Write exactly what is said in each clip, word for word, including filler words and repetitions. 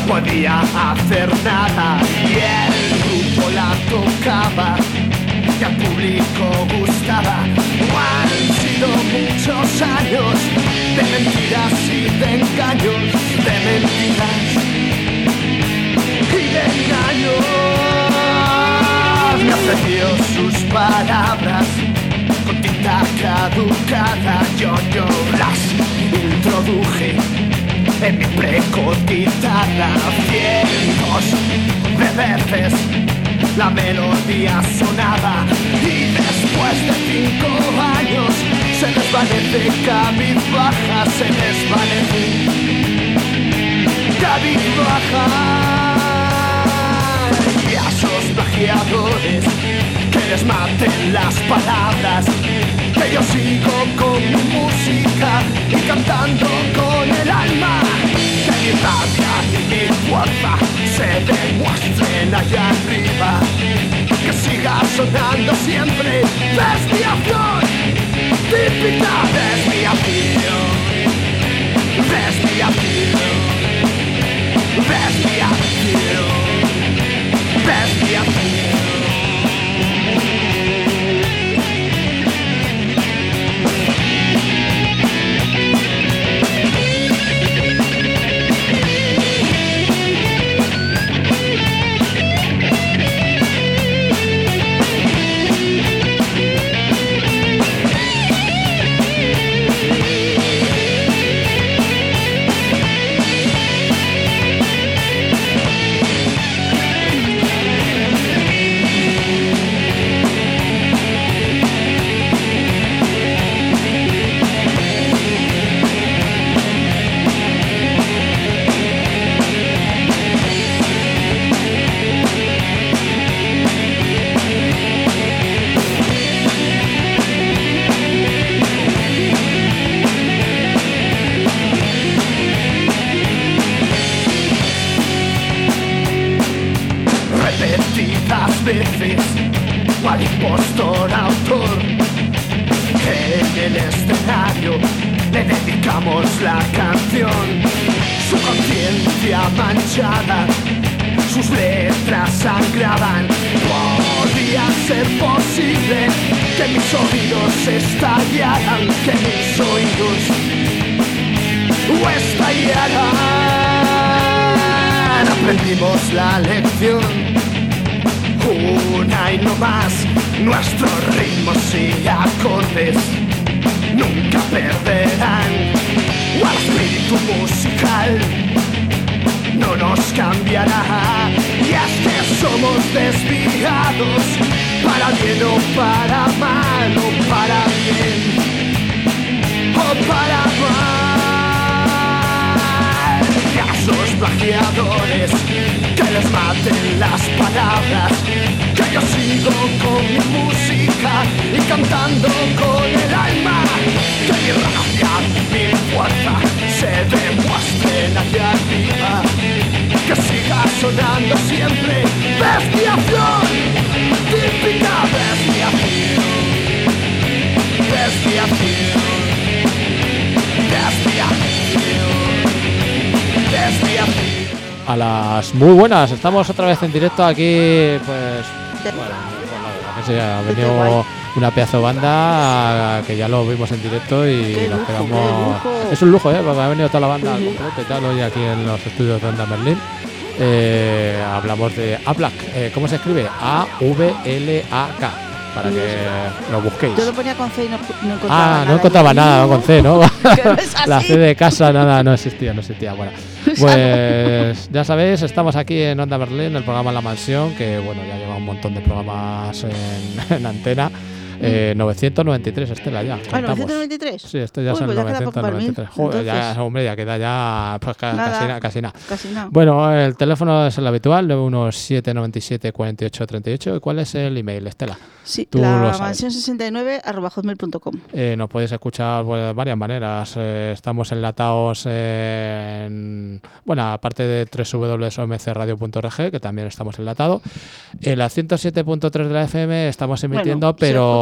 podía hacer nada y el grupo la tocaba y al público gustaba. Han sido muchos años de mentiras y de engaños, de mentiras y de engaños. Me ofreció sus palabras con tinta caducada, yo, yo las introduje en mi precotitada. Cientos de veces la melodía sonaba y después de cinco años se desvanece cabizbaja, se desvanece cabizbaja. Y a esos plagiadores que les maten las palabras, que yo sigo con mi música y cantando con el alma, que mi rabia y mi fuerza se demuestren allá arriba, que siga sonando siempre desviación, típica desviación, desviación, desviación, desviación. Veces, cual impostor autor, en el escenario le dedicamos la canción. Su conciencia manchada, sus letras sangraban. Podía ser posible que mis oídos estallaran, que mis oídos estallaran. Aprendimos la lección, una y no más, nuestros ritmos y acordes nunca perderán. O al espíritu musical no nos cambiará. Y es que somos desviados, para bien o para mal, o para bien o para mal. Y a esos plagiadores que les maten las palabras, que yo sigo con mi música y cantando con el alma, que mi rabia, mi fuerza se demuestren allá arriba, que siga sonando siempre desviación, típica desviación, desviación, desviación, desviación. A las muy buenas, estamos otra vez en directo aquí, pues bueno, bueno ha venido una pedazo de banda que ya lo vimos en directo y qué nos lujo, quedamos. Qué Es un lujo, ¿eh? Porque ha venido toda la banda Sí. completa y tal hoy aquí en los estudios de Onda Merlín. Eh, hablamos de Avlak, eh, ¿cómo se escribe? A V L A K, para que lo busquéis. Yo lo ponía con C y no, no encontraba nada. Ah, no encontraba nada, ¿no? Con C, ¿no? Que no es así. La C de casa, nada, no existía, no existía. Bueno, pues ya sabéis, estamos aquí en Onda Berlín, el programa La Mansión, que bueno, ya lleva un montón de programas en, en antena. Eh, novecientos noventa y tres, Estela, ya. Ah, contamos. ¿novecientos noventa y tres? Sí, esto ya Uy, son pues ya queda novecientos poco para mí, noventa y tres. Joder, ya, entonces. hombre, ya queda ya pues, ca- Nada. casi nada, casi nada. Casi nada. Bueno, el teléfono es el habitual, nueve uno siete nueve siete cuatro ocho tres ocho. ¿Y cuál es el email, Estela? Sí, tú lo la sabes. mansión sesenta y nueve arroba hotmail punto com. Eh, nos podéis escuchar pues, de varias maneras. Eh, estamos enlatados en. Bueno, aparte de doble u doble u doble u punto o m c radio punto org, que también estamos enlatados. En la ciento siete punto tres de la F M estamos emitiendo, Bueno, se pero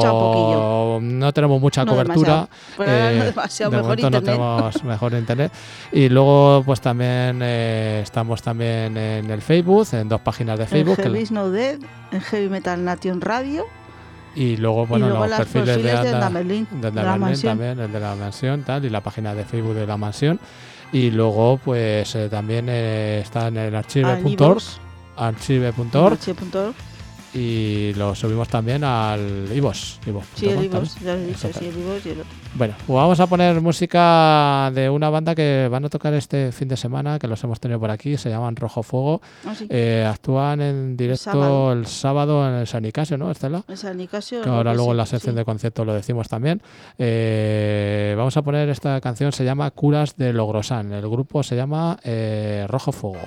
escuchado un poquillo. no tenemos mucha No cobertura. demasiado. Por ahora no demasiado, de mejor momento no internet. tenemos mejor internet. Y luego, pues también eh, estamos también en el Facebook, en dos páginas de Facebook. En que- Heavy Snow Dead, en Heavy Metal Nation Radio. y luego, bueno, y luego los las perfiles, perfiles de Anda- Onda Merlín, de de Onda la Merlín mansión. también, el de la mansión, tal, y la página de Facebook de la mansión. Y luego, pues eh, también eh, está en el archive punto org, archive punto org, Archive punto org. y lo subimos también al iVoox. iVoox punto com Sí, el también. iVoox, ya lo he dicho, Exacto. sí, el iVoox y el otro. Bueno, pues vamos a poner música de una banda que van a tocar este fin de semana, que los hemos tenido por aquí, se llaman Rojo Fuego. Ah, sí. Eh, actúan en directo sábado. el sábado en el San Nicasio, ¿no, Estela? En San Nicasio. Que ahora creo que luego sí, en la sección sí. de conciertos lo decimos también. Eh, vamos a poner esta canción, se llama Curas de Logrosán. El grupo se llama eh, Rojo Fuego.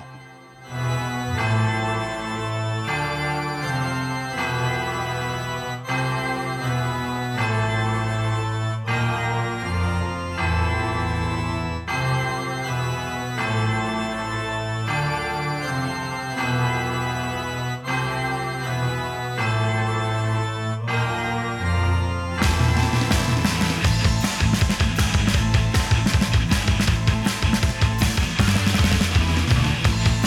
Rojo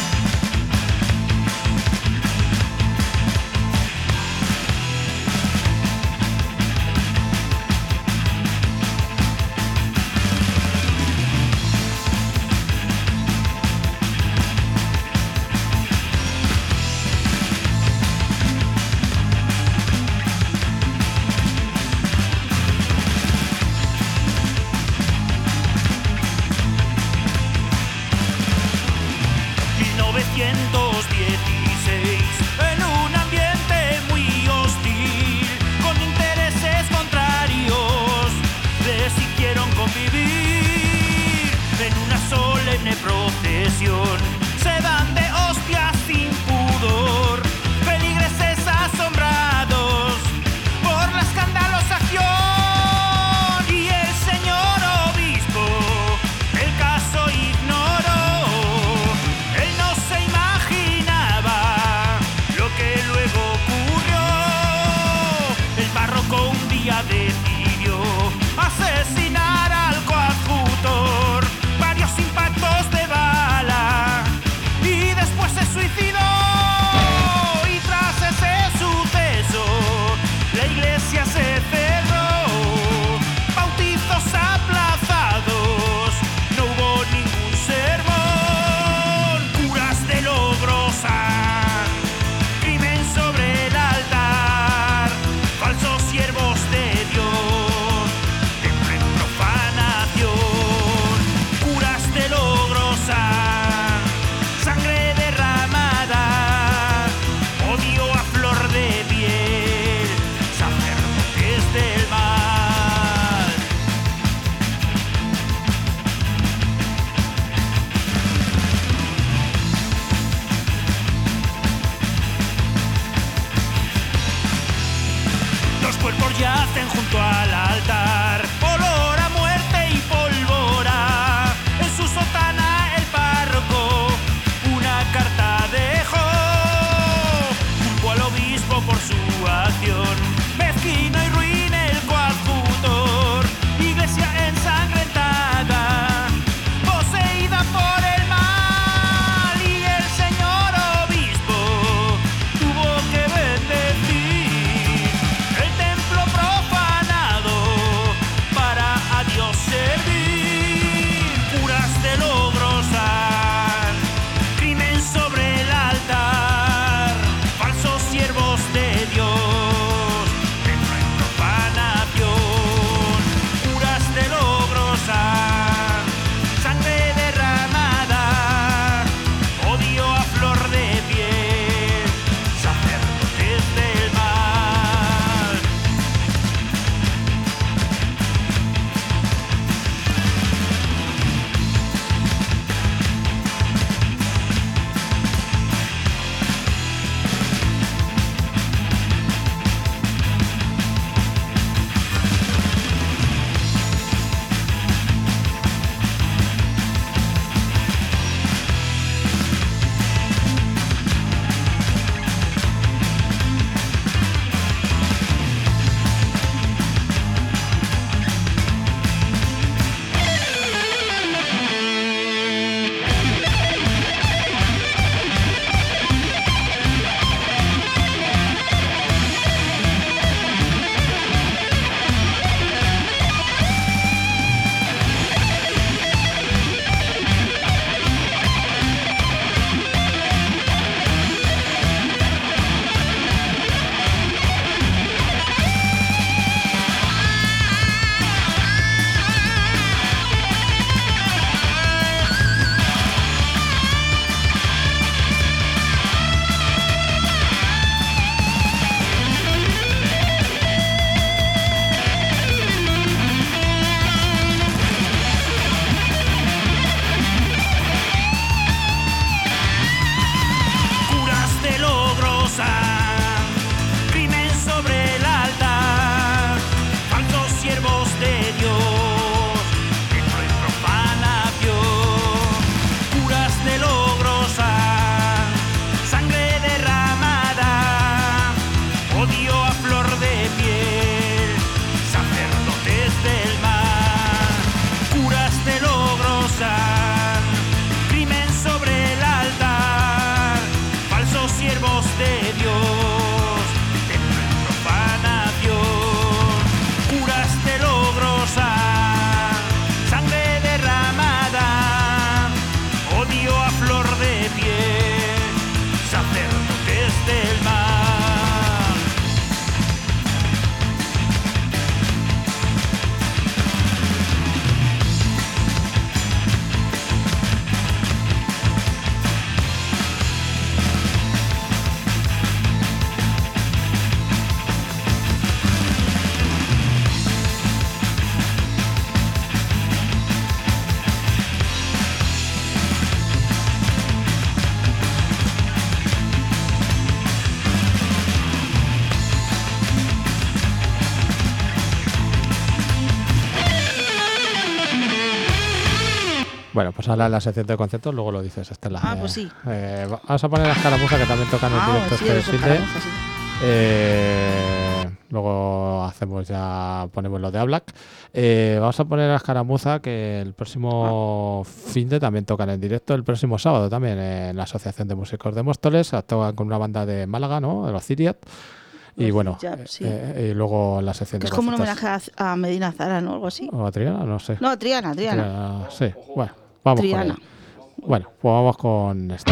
Bueno, pues ahora en la sección de conciertos luego lo dices, Estela. Ah, Eh, pues sí. eh, vamos a poner las caramuzas que también tocan en Ah, directo sí, este los fin de. escaramuzas, sí. Eh, luego hacemos ya, ponemos lo de Ablac. Eh, vamos a poner a Escaramuza que el próximo fin de también tocan en directo, el próximo sábado también en la Asociación de Músicos de Móstoles, tocan con una banda de Málaga, ¿no? De los Ciriat. Y Los bueno, Ciriat, eh, sí. eh, y luego en la sección Que de es como un conciertos. homenaje a, a Medina Zara, ¿no? Algo así. ¿O a Triana? No sé. No, a Triana, a Triana. Triana, sí, bueno, vamos Triana. con ello. Bueno, pues vamos con esta.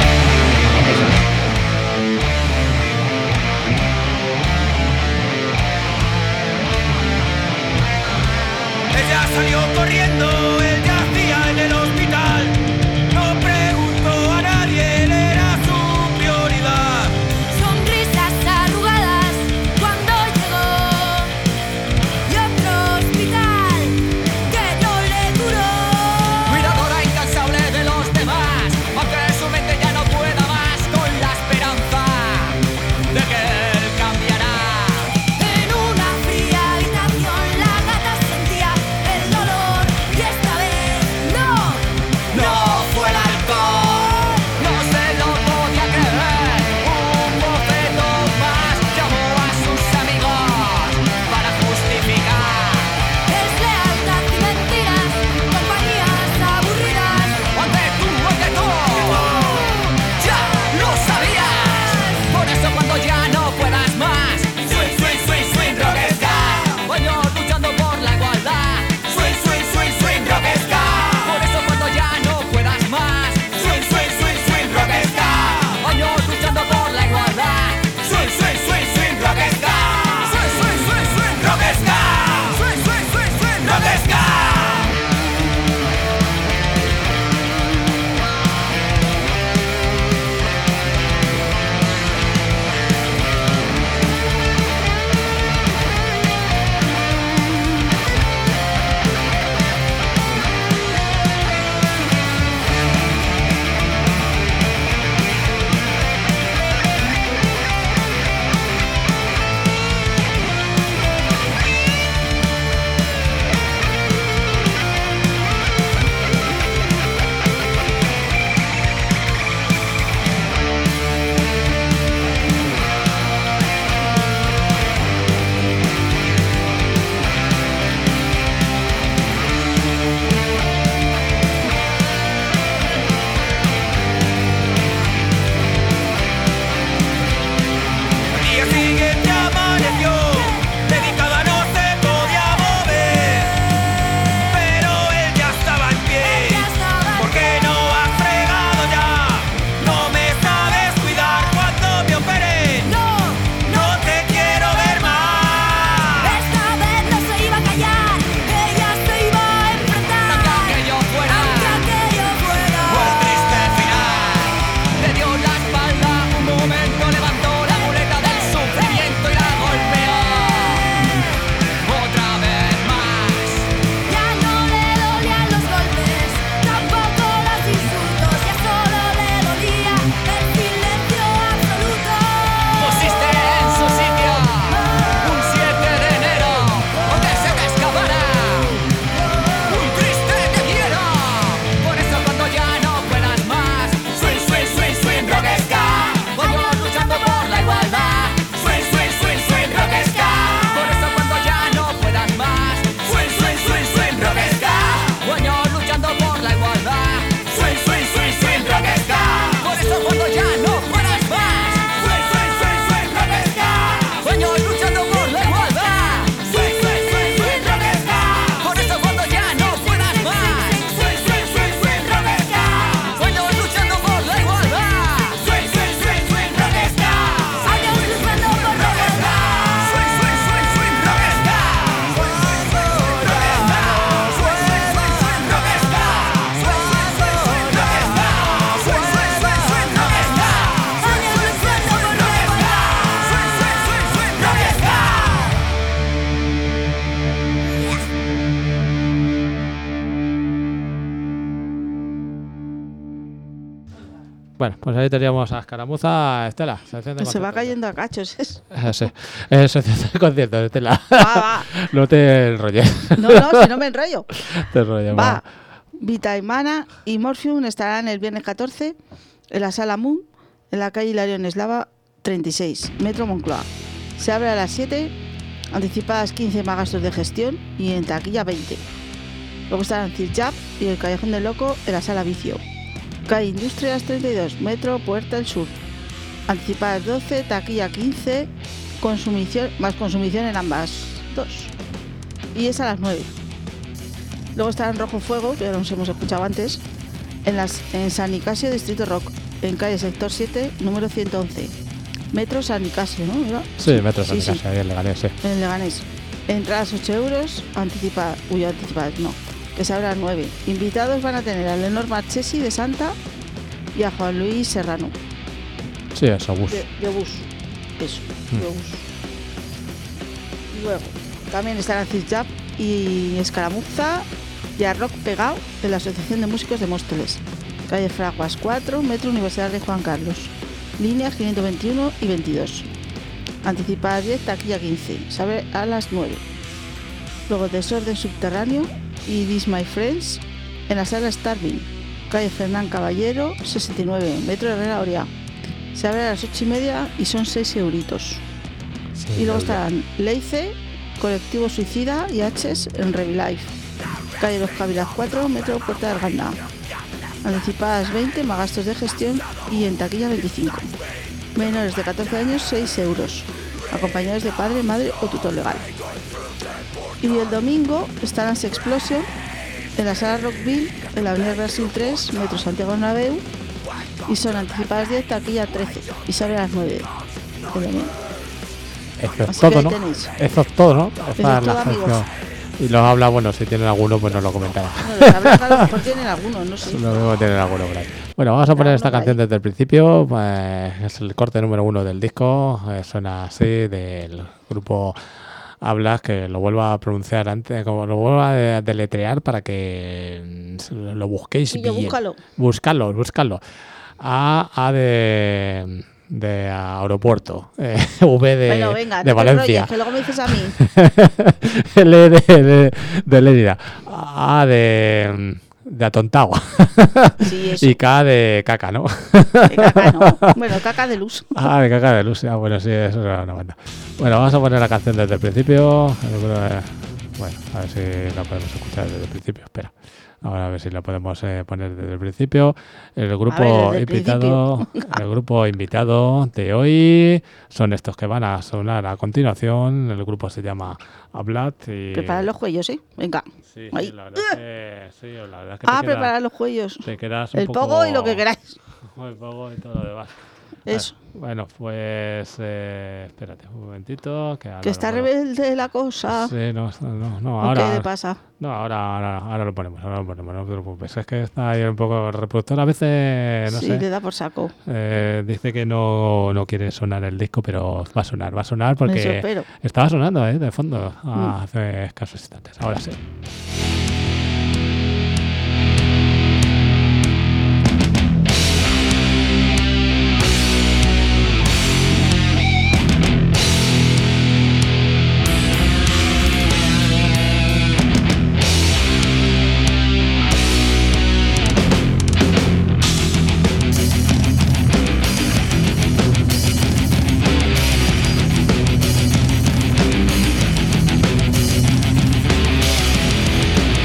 Ella salió corriendo, él yacía en el hospital. No preguntó a nadie, él era su prioridad. Sonrisas arrugadas cuando llegó y otro hospital que no le duró. Cuidadora incansable de los demás, aunque su mente ya no pueda más, con la esperanza de que él cambiará. En una fría habitación la gata sentía el dolor y esta vez no. No fue el alcohol, no se lo podía creer. Un bofetón más llamó a sus amigos para justificar. Deslealtad y mentiras, compañías aburridas. Ante tú, ante tú, ya lo sabías. Por eso cuando ya no puedas más, swing, swing, swing, swing, rock ska. Años luchando por la igualdad, swing, swing, swing, swing, rock ska. Por eso cuando ya no puedas más, swing, swing, swing, swing, rock ska. Años luchando por la igualdad, swing, swing, swing, swing, rock ska. Swing, swing, swing, swing, rock ska. Swing, swing, swing, swing, rock ska. El día siguiente amaneció, dedicada no se podía mover, pero él ya estaba en pie. Ya estaba en ¿Por qué no has fregado ya? No me sabes cuidar cuando me operé. No, No te quiero ver más. esta vez no se iba a callar, ella se iba a enfrentar. Aunque aquello fuera Aunque aquello fuera fue el triste final. Le dio la espalda un momento, levantó la muleta del sufrimiento y la golpeó otra vez más. Ya no le dolían los golpes, tampoco los insultos, ya solo le dolía el silencio absoluto. Pusiste en su sitio un siete de enero donde se te escapará un triste te quiero. Por eso cuando ya no puedas más, swing, swing, swing, swing, rock ska. Años luchando por la igualdad, swing, swing, swing, swing, rock ska. Por eso cuando ya no puedas más, swing, swing, swing, swing, rock ska. Años luchando por la igualdad, swing, swing, swing, swing, rock ska. Por eso cuando ya no puedas más, swing, swing, swing, swing, rock ska. Años luchando por la igualdad, swing, swing, swing, swing, rock ska. Por eso cuando ya no puedas más, swing, swing, swing, swing, rock ska. Años luchando por la igualdad, swing, swing, swing, swing, rock ska. Años luchando por la igualdad. Swing, swing, swing, swing, rock ska. Swing, swing, swing, swing, rock ska. Swing, swing, swing, swing, rock ska. Swing, swing, swing, swing, rock ska. Swing, swing, swing, swing, rock ska. Años luchando por la igualdad. Swing, swing, swing, swing, rock ska. Bueno, pues ahí teníamos a Escaramuza, Estela. Sección de Se va conciertos. cayendo a cachos. es- Eh, sí. Eh, sección de conciertos, Estela. Va, va. No te enrolles. No, no, si no me enrollo. te enrolles, Va. Vita y Mana y Morphium estarán el viernes catorce en la Sala Moon, en la calle Hilarión Eslava treinta y seis, Metro Moncloa. Se abre a las siete, anticipadas quince más gastos de gestión y en taquilla veinte. Luego estarán Cirjab y el Callejón del Loco en la Sala Vicio. Calle Industrias treinta y dos, Metro Puerta del Sur. Anticipadas doce, taquilla quince, consumición, más consumición en ambas dos. Y es a las nueve. Luego estarán Rojo Fuego, que ya nos hemos escuchado antes, en, las, en San Nicasio, Distrito Rock, en calle Sector siete, número ciento once. Metro San Nicasio, ¿no? ¿Era? Sí, Metro San Sí, sí. Nicasio, ahí en Leganés, sí. En Leganés. Entradas ocho euros, anticipadas, uy, anticipadas, no, que se abran nueve. Invitados van a tener a Lenor Marchesi de Santa y a Juan Luis Serrano, Sí, eso, bus. de, de Bus. Eso, Mm. de Bus. Luego, también estarán Cirjab y Escaramuza y a Rock Pegado en la Asociación de Músicos de Móstoles. Calle Fraguas cuatro, Metro Universidad de Juan Carlos. Líneas quinientos veintiuno y veintidós. Anticipadas diez, taquilla quince. Se abre a las nueve. Luego Desorden Subterráneo y This My Friends en la Sala Starving. Calle Fernán Caballero sesenta y nueve, Metro Herrera Oria. Se abre a las ocho y media y son seis euritos. Sí, Y luego ya, ya. estarán Leice, Colectivo Suicida y H's en Revilife. Calle Los Cavilas cuatro, Metro Puerta del Gandá. Anticipadas veinte, más gastos de gestión y en taquilla veinticinco. Menores de catorce años, seis euros. Acompañados de padre, madre o tutor legal. Y el domingo estarán Sexplosion en la Sala Rockville, en la Avenida Brasil tres, Metro Santiago Bernabéu. Y son anticipadas diez, taquilla trece. Y se abre a las nueve. de domingo. Eso es Así que todo, ahí ¿no? tenéis. Eso es todo, ¿no? Esa es la todo, amigos. sección. Y los habla, bueno, si tienen alguno, pues nos lo comentará. No, los habrá, a lo mejor tienen algunos, no sé. Lo mismo tienen alguno por ahí. Bueno, vamos a poner esta canción desde el principio. Pues, es el corte número uno del disco. Eh, suena así, del grupo Hablas, que lo vuelvo a pronunciar antes, como lo vuelvo a de- deletrear para que mm, lo busquéis Y yo, bien. búscalo. Buscadlo, buscadlo. A, A de, de aeropuerto. Eh, V de, Bueno, venga, de no te Valencia. enrolles, que luego me dices a mí. L de, de, de Lérida. A de, de atontado. Sí, eso. Y K de caca, ¿no? De caca, no. Bueno, caca de luz. Ah, de caca de luz. Ah, bueno, sí, eso era una banda. Bueno, vamos a poner la canción desde el principio. Yo creo que- Bueno, a ver si la podemos escuchar desde el principio. Espera. Ahora a ver si la podemos eh, poner desde el principio. El grupo desde el invitado, el grupo invitado de hoy son estos que van a sonar a continuación. El grupo se llama Hablat y Preparad los cuellos, ¿eh? Venga. Sí, Ahí. sí, la verdad es que, sí, la verdad es que te Ah, queda- preparad los cuellos. te quedas un El poco... pogo y lo que queráis. El pogo y todo lo demás. Eso. Bueno, pues eh, espérate un momentito. Que, ahora Que está lo pongo. rebelde la cosa. Sí, no, no, no, ¿O ahora... ¿Qué le pasa? No, ahora, ahora, ahora lo ponemos, ahora lo ponemos, no te preocupes. Es que está ahí un poco el reproductor, a veces, no sí, sé, le da por saco. eh, dice que no, no quiere sonar el disco, pero va a sonar, va a sonar Eso porque espero. estaba sonando, ¿eh? De fondo, Mm. ah, hace escasos instantes. Ahora sí. Thank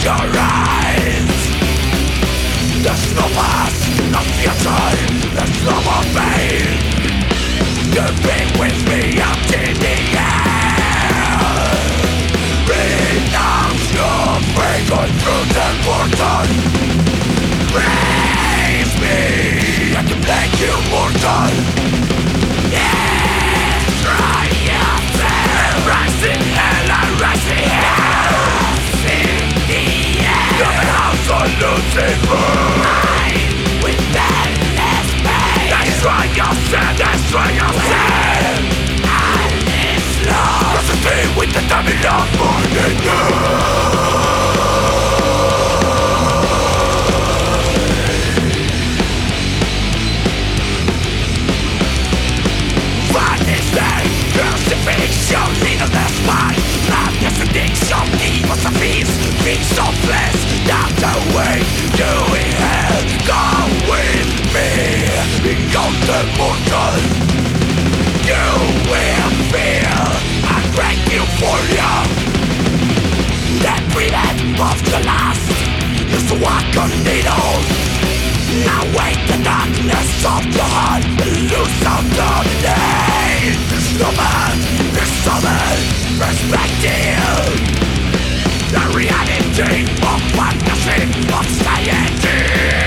your eyes. There's no past, no future, there's no more pain. You'll be with me up to the end. Renounce your pain, going through the portal. Raise me, I can make you mortal. Yes, try yourself. Rising hell and rising hell. In the end, you're an absolute evil. I'm with endless pain. Destroy yourself, destroy yourself. And it's love. Recipe with the devil of morning. Crucifixion, needleless mind. Love, yes, addiction, evils of peace. Peace of bliss, down the way to hell. Go with me, beyond the mortal. You will feel a great euphoria. That breathing of the last is to walk on needles. Now wake the darkness of the heart, lose out the day. No man, there's solid perspective. The reality of fantasy, of society.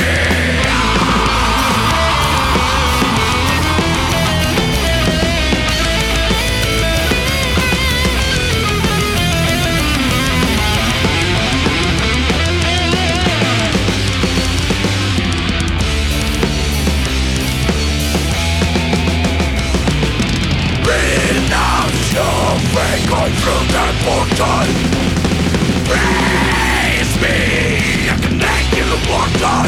Going through the portal. Raise me, I can make you mortal.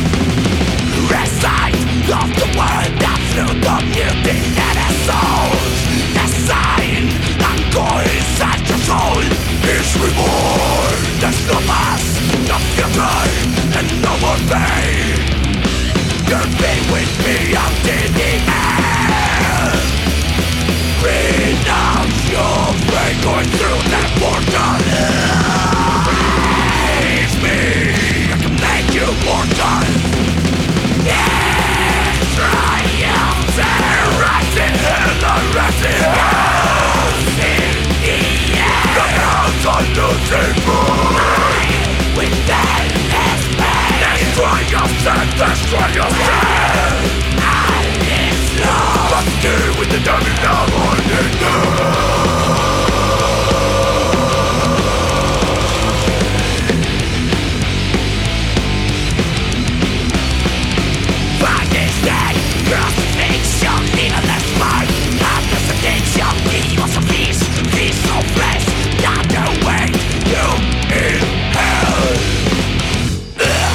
Recite of the word, absolute of mutilated souls. The sign and God inside your soul is reborn. There's no past, no future, and no more pain. You'll be with me until the end. Renounce your pain, going through that portal. Raise me, I can make you mortal. Yes, try yourself. Rising hell and rising hell. In the end, the house on Lucifer. With endless pain. Destroy yourself, destroy yourself. And it's love. But stay with the devil now on the crucifixion, needleless mind. Madness, addiction, evils of peace. Peace of bliss, down the way you in hell. Ugh.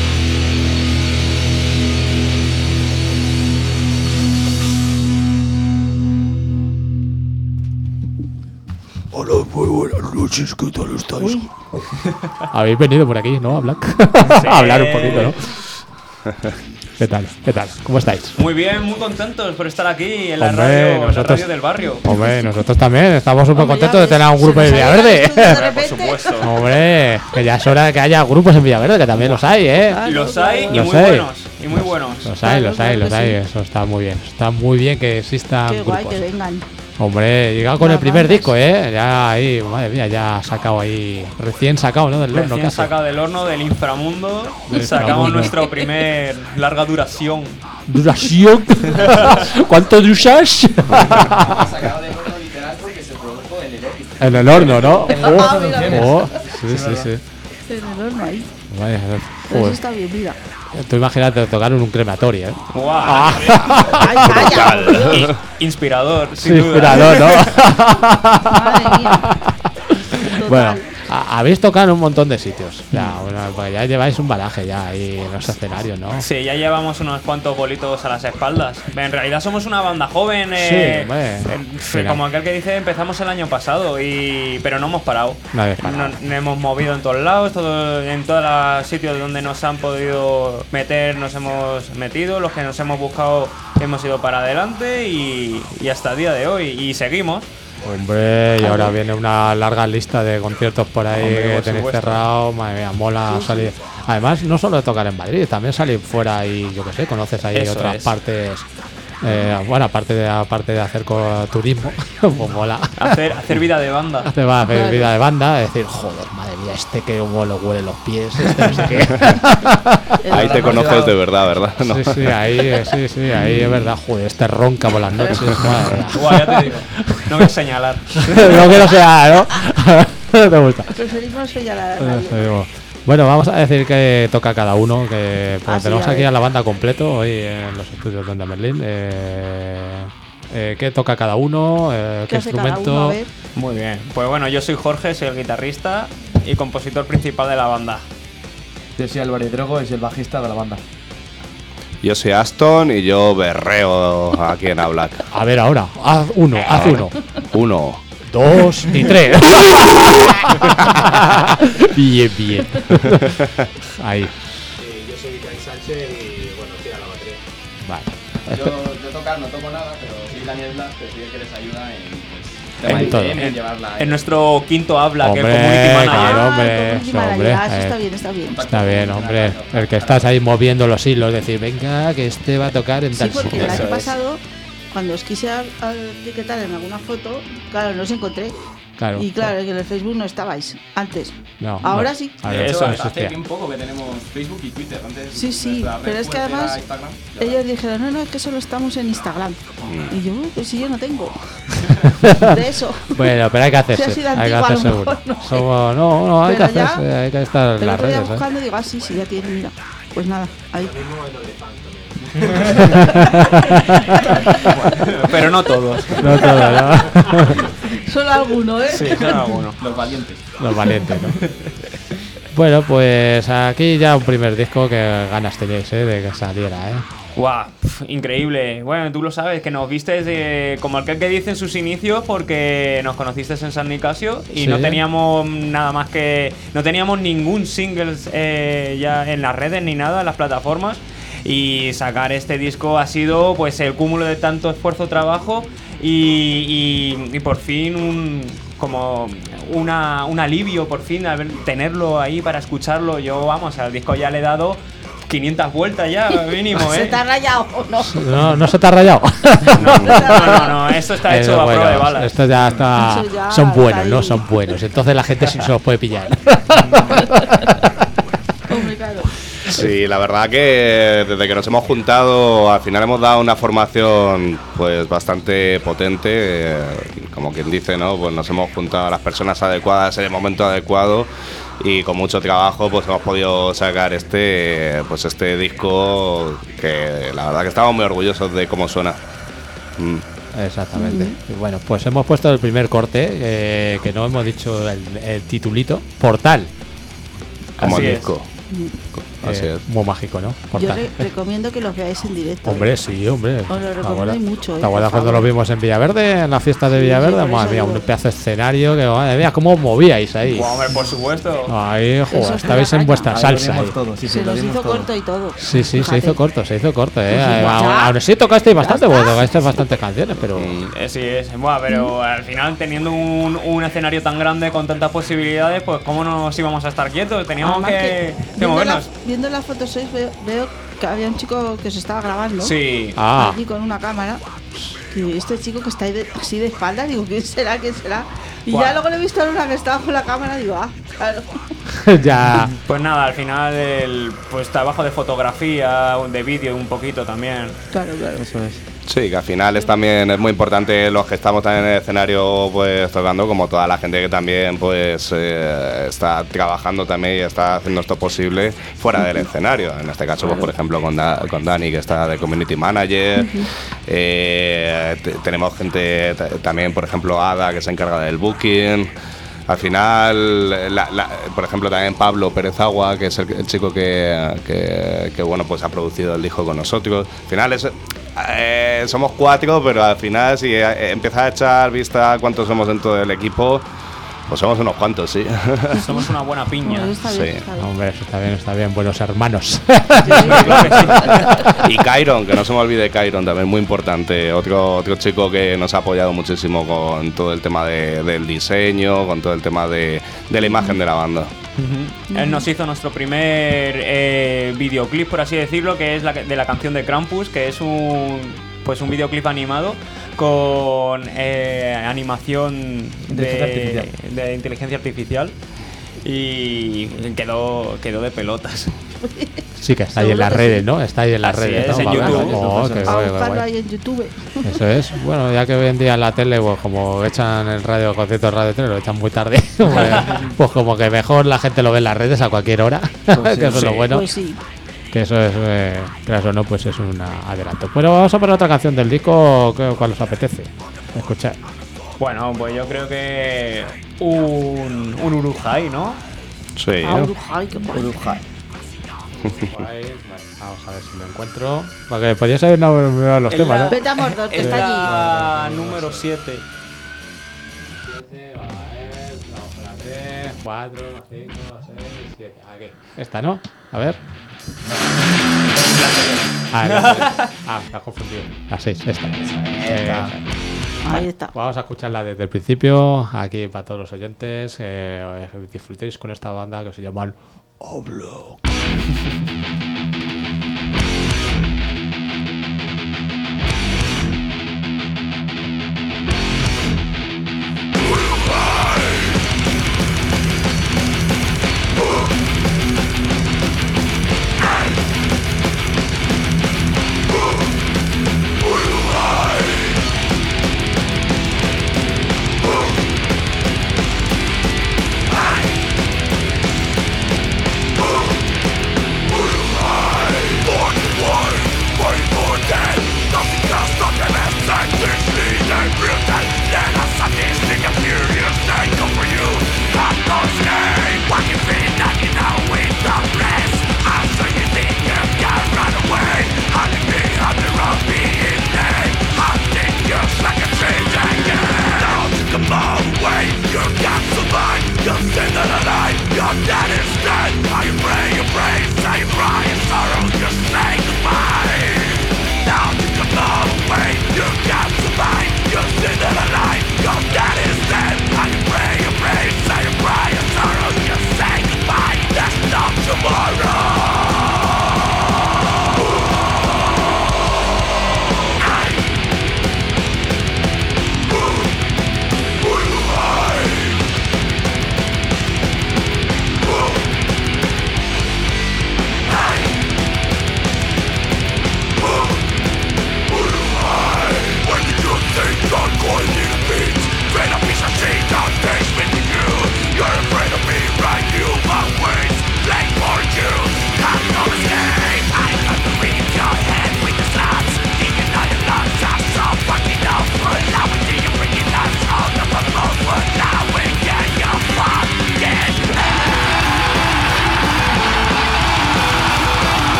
Hola, muy buenas noches, ¿qué tal estáis? Uy, Habéis venido por aquí, ¿no? A hablar. Sí. A hablar un poquito, ¿no? ¿Qué tal? ¿Qué tal? ¿Cómo estáis? Muy bien, muy contentos por estar aquí en la, Hombre, radio, en la nosotros- radio del barrio. Hombre, nosotros también estamos súper hombre, contentos de ya tener a un ves, grupo se de nos ha ido el Villaverde. estudio de Por repente. supuesto. Hombre, que ya es hora de que haya grupos en Villaverde, que también los hay, ¿eh? Ah, Los claro, hay y Los muy hay. buenos. Y muy buenos. Los hay, los hay, Claro, los claro hay. que Eso está muy bien. Está muy bien que existan Qué guay grupos. que vengan. Hombre, llega con Las el primer bandas. disco, ¿eh? Ya ahí, madre mía, ya ha sacado ahí. Recién sacado, ¿no? Del horno Recién casi. sacado del horno, del inframundo, Del sacamos inframundo. nuestro primer larga duración. ¿Duración? ¿Cuánto duras? Sacado del horno literal porque se produjo en el Epic. En el horno, ¿no? Ah, mira, mira. Oh, sí, sí, sí. En el horno ahí. Vaya, Eso joder. está bien, mira. Tú imagínate tocar en un crematorio, ¿eh? ¡Guau! Ay, vaya. I- Inspirador, sin Sí, duda. inspirador, ¿no? Madre mía. Total. Bueno, a- habéis tocado en un montón de sitios. Ya, bueno, porque ya lleváis un balaje ya ahí en los escenarios, ¿no? Sí, ya llevamos unos cuantos bolitos a las espaldas. En realidad somos una banda joven. eh, Sí, hombre. eh, Mira. como aquel que dice, empezamos el año pasado, y pero no hemos parado. No habéis parado. Nos, nos hemos movido en todos lados, todo, en todos los sitios donde nos han podido meter, nos hemos metido. Los que nos hemos buscado hemos ido para adelante y, y hasta el día de hoy. Y seguimos. Hombre, y ahora viene una larga lista de conciertos por ahí Hombre, que por tenéis supuesto. cerrado. Madre mía, mola salir. Además, no solo tocar en Madrid, también salir fuera y yo qué sé, conoces ahí Eso otras es. partes. Eh, bueno, aparte de aparte de hacer co- turismo, pues mola. Hacer, hacer vida de banda. Te va a hacer Claro. vida de banda, es decir, joder, madre mía, este que humo le huele los pies, este no sé qué. Ahí te conoces de verdad, ¿verdad? No. Sí, sí, ahí, eh, sí, sí, ahí es verdad, joder, este ronca por las noches, madre mía. Guau, ya te digo. No voy a señalar. No quiero ser, ¿no? No te gusta. Preferimos señalar a Eso nadie. digo. Bueno, vamos a decir que toca cada uno, que porque Ah, sí, tenemos a aquí ver. a la banda completo hoy en los estudios de Onda Merlín. Eh, eh, ¿Qué toca cada uno? Eh, ¿Qué, ¿Qué hace cada instrumento? uno? A ver. Muy bien. Pues bueno, yo soy Jorge, soy el guitarrista y compositor principal de la banda. Yo soy Álvaro Drogo y soy el bajista de la banda. Yo soy Aston y yo berreo aquí en Ablac. A ver ahora, haz uno, haz uno. Uno. Dos y tres. Bien, bien. Ahí. yo soy Dani Sánchez y bueno, tira la batería. Vale. Yo, yo tocar no toco nada, pero soy Daniel Blas, que soy el que les ayuda en, pues, En tema de todo. I T M, En, llevarla en nuestro quinto habla, que es Hombre, community manager. claro. Ah, hombre, el community eso, manager. hombre, Ah, eso eh. está bien, está bien. Está bien, hombre. El que estás ahí moviendo los hilos, decir, venga, que este va a tocar en Sí, tal porque sitio. el año Eso es. pasado, cuando os quise a- a etiquetar en alguna foto, claro, no os encontré. Claro. Y claro, que en el Facebook no estabais antes. No, Ahora no. sí. A De ver, hecho, eso hace existía. bien poco que tenemos Facebook y Twitter. Antes Sí, sí, nuestra red pero es que fuerte era además Instagram, y ahora- ellos dijeron, no, no, es que solo estamos en Instagram. Mm. Y yo, "Uh, pues si yo no tengo. De eso. Bueno, pero hay que Si hacerse. ha sido Hay que antigua, a lo hacerse mejor, uno. no sé. Somos- no, no, hay que Pero ya- hacerse, hay que estar en El las otro día redes. ¿eh? buscando digo, ah, sí, sí, ya tiene, mira. Pues nada, ahí. Pero no todos. No todo, ¿no? Solo alguno, ¿eh? Sí, son algunos. Los valientes. Los valientes, ¿no? Bueno, pues aquí ya un primer disco que ganas tenéis, ¿eh? De que saliera, ¿eh? Guau, pf, increíble. Bueno, tú lo sabes, que nos viste de, como aquel que dice en sus inicios, porque nos conociste en San Nicasio y Sí. no teníamos nada más que. No teníamos ningún singles eh, ya en las redes ni nada, en las plataformas. Y sacar este disco ha sido pues el cúmulo de tanto esfuerzo, trabajo y, y- y por fin un como una, un alivio por fin al ver- tenerlo ahí para escucharlo. Yo vamos, al disco ya le he dado quinientas vueltas ya mínimo, ¿Se ¿eh? te ha rayado o no? No, no se te ha rayado. No, no, no, no, esto está hecho Eh, a bueno, prueba de balas. Esto ya está. Eso ya Son está buenos, ahí. ¿no? Son buenos. Entonces la gente sí se los puede pillar. Hombre, claro. Sí, la verdad que desde que nos hemos juntado al final hemos dado una formación pues bastante potente, eh, como quien dice, ¿no? Pues nos hemos juntado a las personas adecuadas en el momento adecuado y con mucho trabajo pues hemos podido sacar este pues este disco que la verdad que estamos muy orgullosos de cómo suena. Mm. Exactamente. Y bueno, pues hemos puesto el primer corte, eh, que no hemos dicho el, el titulito. Portal. Como Así el es. disco. Así Eh, es. muy mágico, ¿no? Yo Portal. re- recomiendo que los veáis en directo. Hombre, sí, hombre. Os lo ¿Te recomiendo acuerdas? y mucho, eh, ¿Te acuerdas por cuando favor. lo vimos en Villaverde, en la fiesta de Sí, Villaverde? sí, por Madre eso mía, un digo. pedazo de escenario que, madre mía, cómo os movíais ahí. Guau, hombre, por supuesto. Ahí, joder, Eso es estabais una en vuestra caña. Ahí lo salsa. dimos ahí. todo, sí, sí, Se lo nos dimos hizo todo. corto y todo. Sí, sí, se Fíjate. hizo corto, se hizo corto, eh. Pues sí, Aún- ya. Aún así tocasteis bastante, Ya porque está. tocasteis bastantes canciones, pero. Eh, Sí, es. Buah, pero al final, teniendo un, un escenario tan grande con tantas posibilidades, pues cómo nos íbamos a estar quietos. Teníamos Además que, que, que viendo, movernos. la- viendo las fotos hoy veo, veo que había un chico que se estaba grabando Sí. Ah, allí con una cámara. Y este chico que está ahí de- así de espalda, digo, ¿quién será? ¿Quién será? Y Buah. ya luego le he visto a una que estaba con la cámara, digo, ah, claro. ya. Pues nada, al final el pues trabajo de fotografía, de vídeo un poquito también. Claro, claro. Eso es. Sí, que al final es también es muy importante los que estamos también en el escenario pues tocando, como toda la gente que también pues eh, está trabajando también y está haciendo esto posible fuera del escenario. En este caso, pues por ejemplo con, Da- con Dani, que está de Community Manager. Eh, te- tenemos gente ta- también, por ejemplo, Ada, que se encarga del booking. Al final, la- la- por ejemplo, también Pablo Pérez Agua, que es el, el chico que, que- que, bueno, pues ha producido el disco con nosotros. Al final es, eh, somos cuatro, pero al final si eh, empiezas a echar vista a cuántos somos dentro del equipo, Pues somos unos cuantos, sí. Somos una buena piña. Bueno, está bien, Sí. está bien. Hombre, eso está bien, está bien. Buenos hermanos. Y Kyron, que no se me olvide Kyron, también muy importante. Otro, otro chico que nos ha apoyado muchísimo con todo el tema de, del diseño, con todo el tema de, de la imagen de la banda. Ujú. Él nos hizo nuestro primer eh, videoclip, por así decirlo, que es la, que- de la canción de Krampus, que es un pues un videoclip animado con eh, animación Inteligencia de, artificial. de inteligencia artificial y quedó quedó de pelotas. Sí, que está ahí en Seguro las que redes, sí. ¿no? Está ahí en las Así redes, es, ¿no? en Va a verlo. YouTube. Oh, qué A guay, qué buscarlo guay. ahí en YouTube. Eso es. Bueno, ya que hoy en día en la tele, pues como echan el radio conciertos radio tele, lo echan muy tarde. pues, pues como que mejor la gente lo ve en las redes a cualquier hora. Pues sí. que eso es lo Sí. bueno. Pues sí. Que eso es, eh, creas o no, pues es un adelanto. Bueno, vamos a poner otra canción del disco. ¿qué- ¿Cuál os apetece escuchar? Bueno, pues yo creo que un, un Urujai, ¿no? Sí. Ah, Urujai, qué guay. Urujai. Vamos a ver si lo encuentro. Porque podías haber nombrado los En temas, la- ¿no? Vete a Mordor, que Es está allí. la número siete. cuatro, cinco, seis, siete. Aquí. Esta, ¿no? A ver. Ah, la seis. Ah, me ha confundido. La seis, esta. Eh, Ahí está. Vamos a escucharla desde el principio, aquí para todos los oyentes. Eh, disfrutéis con esta banda que se llaman Oblo.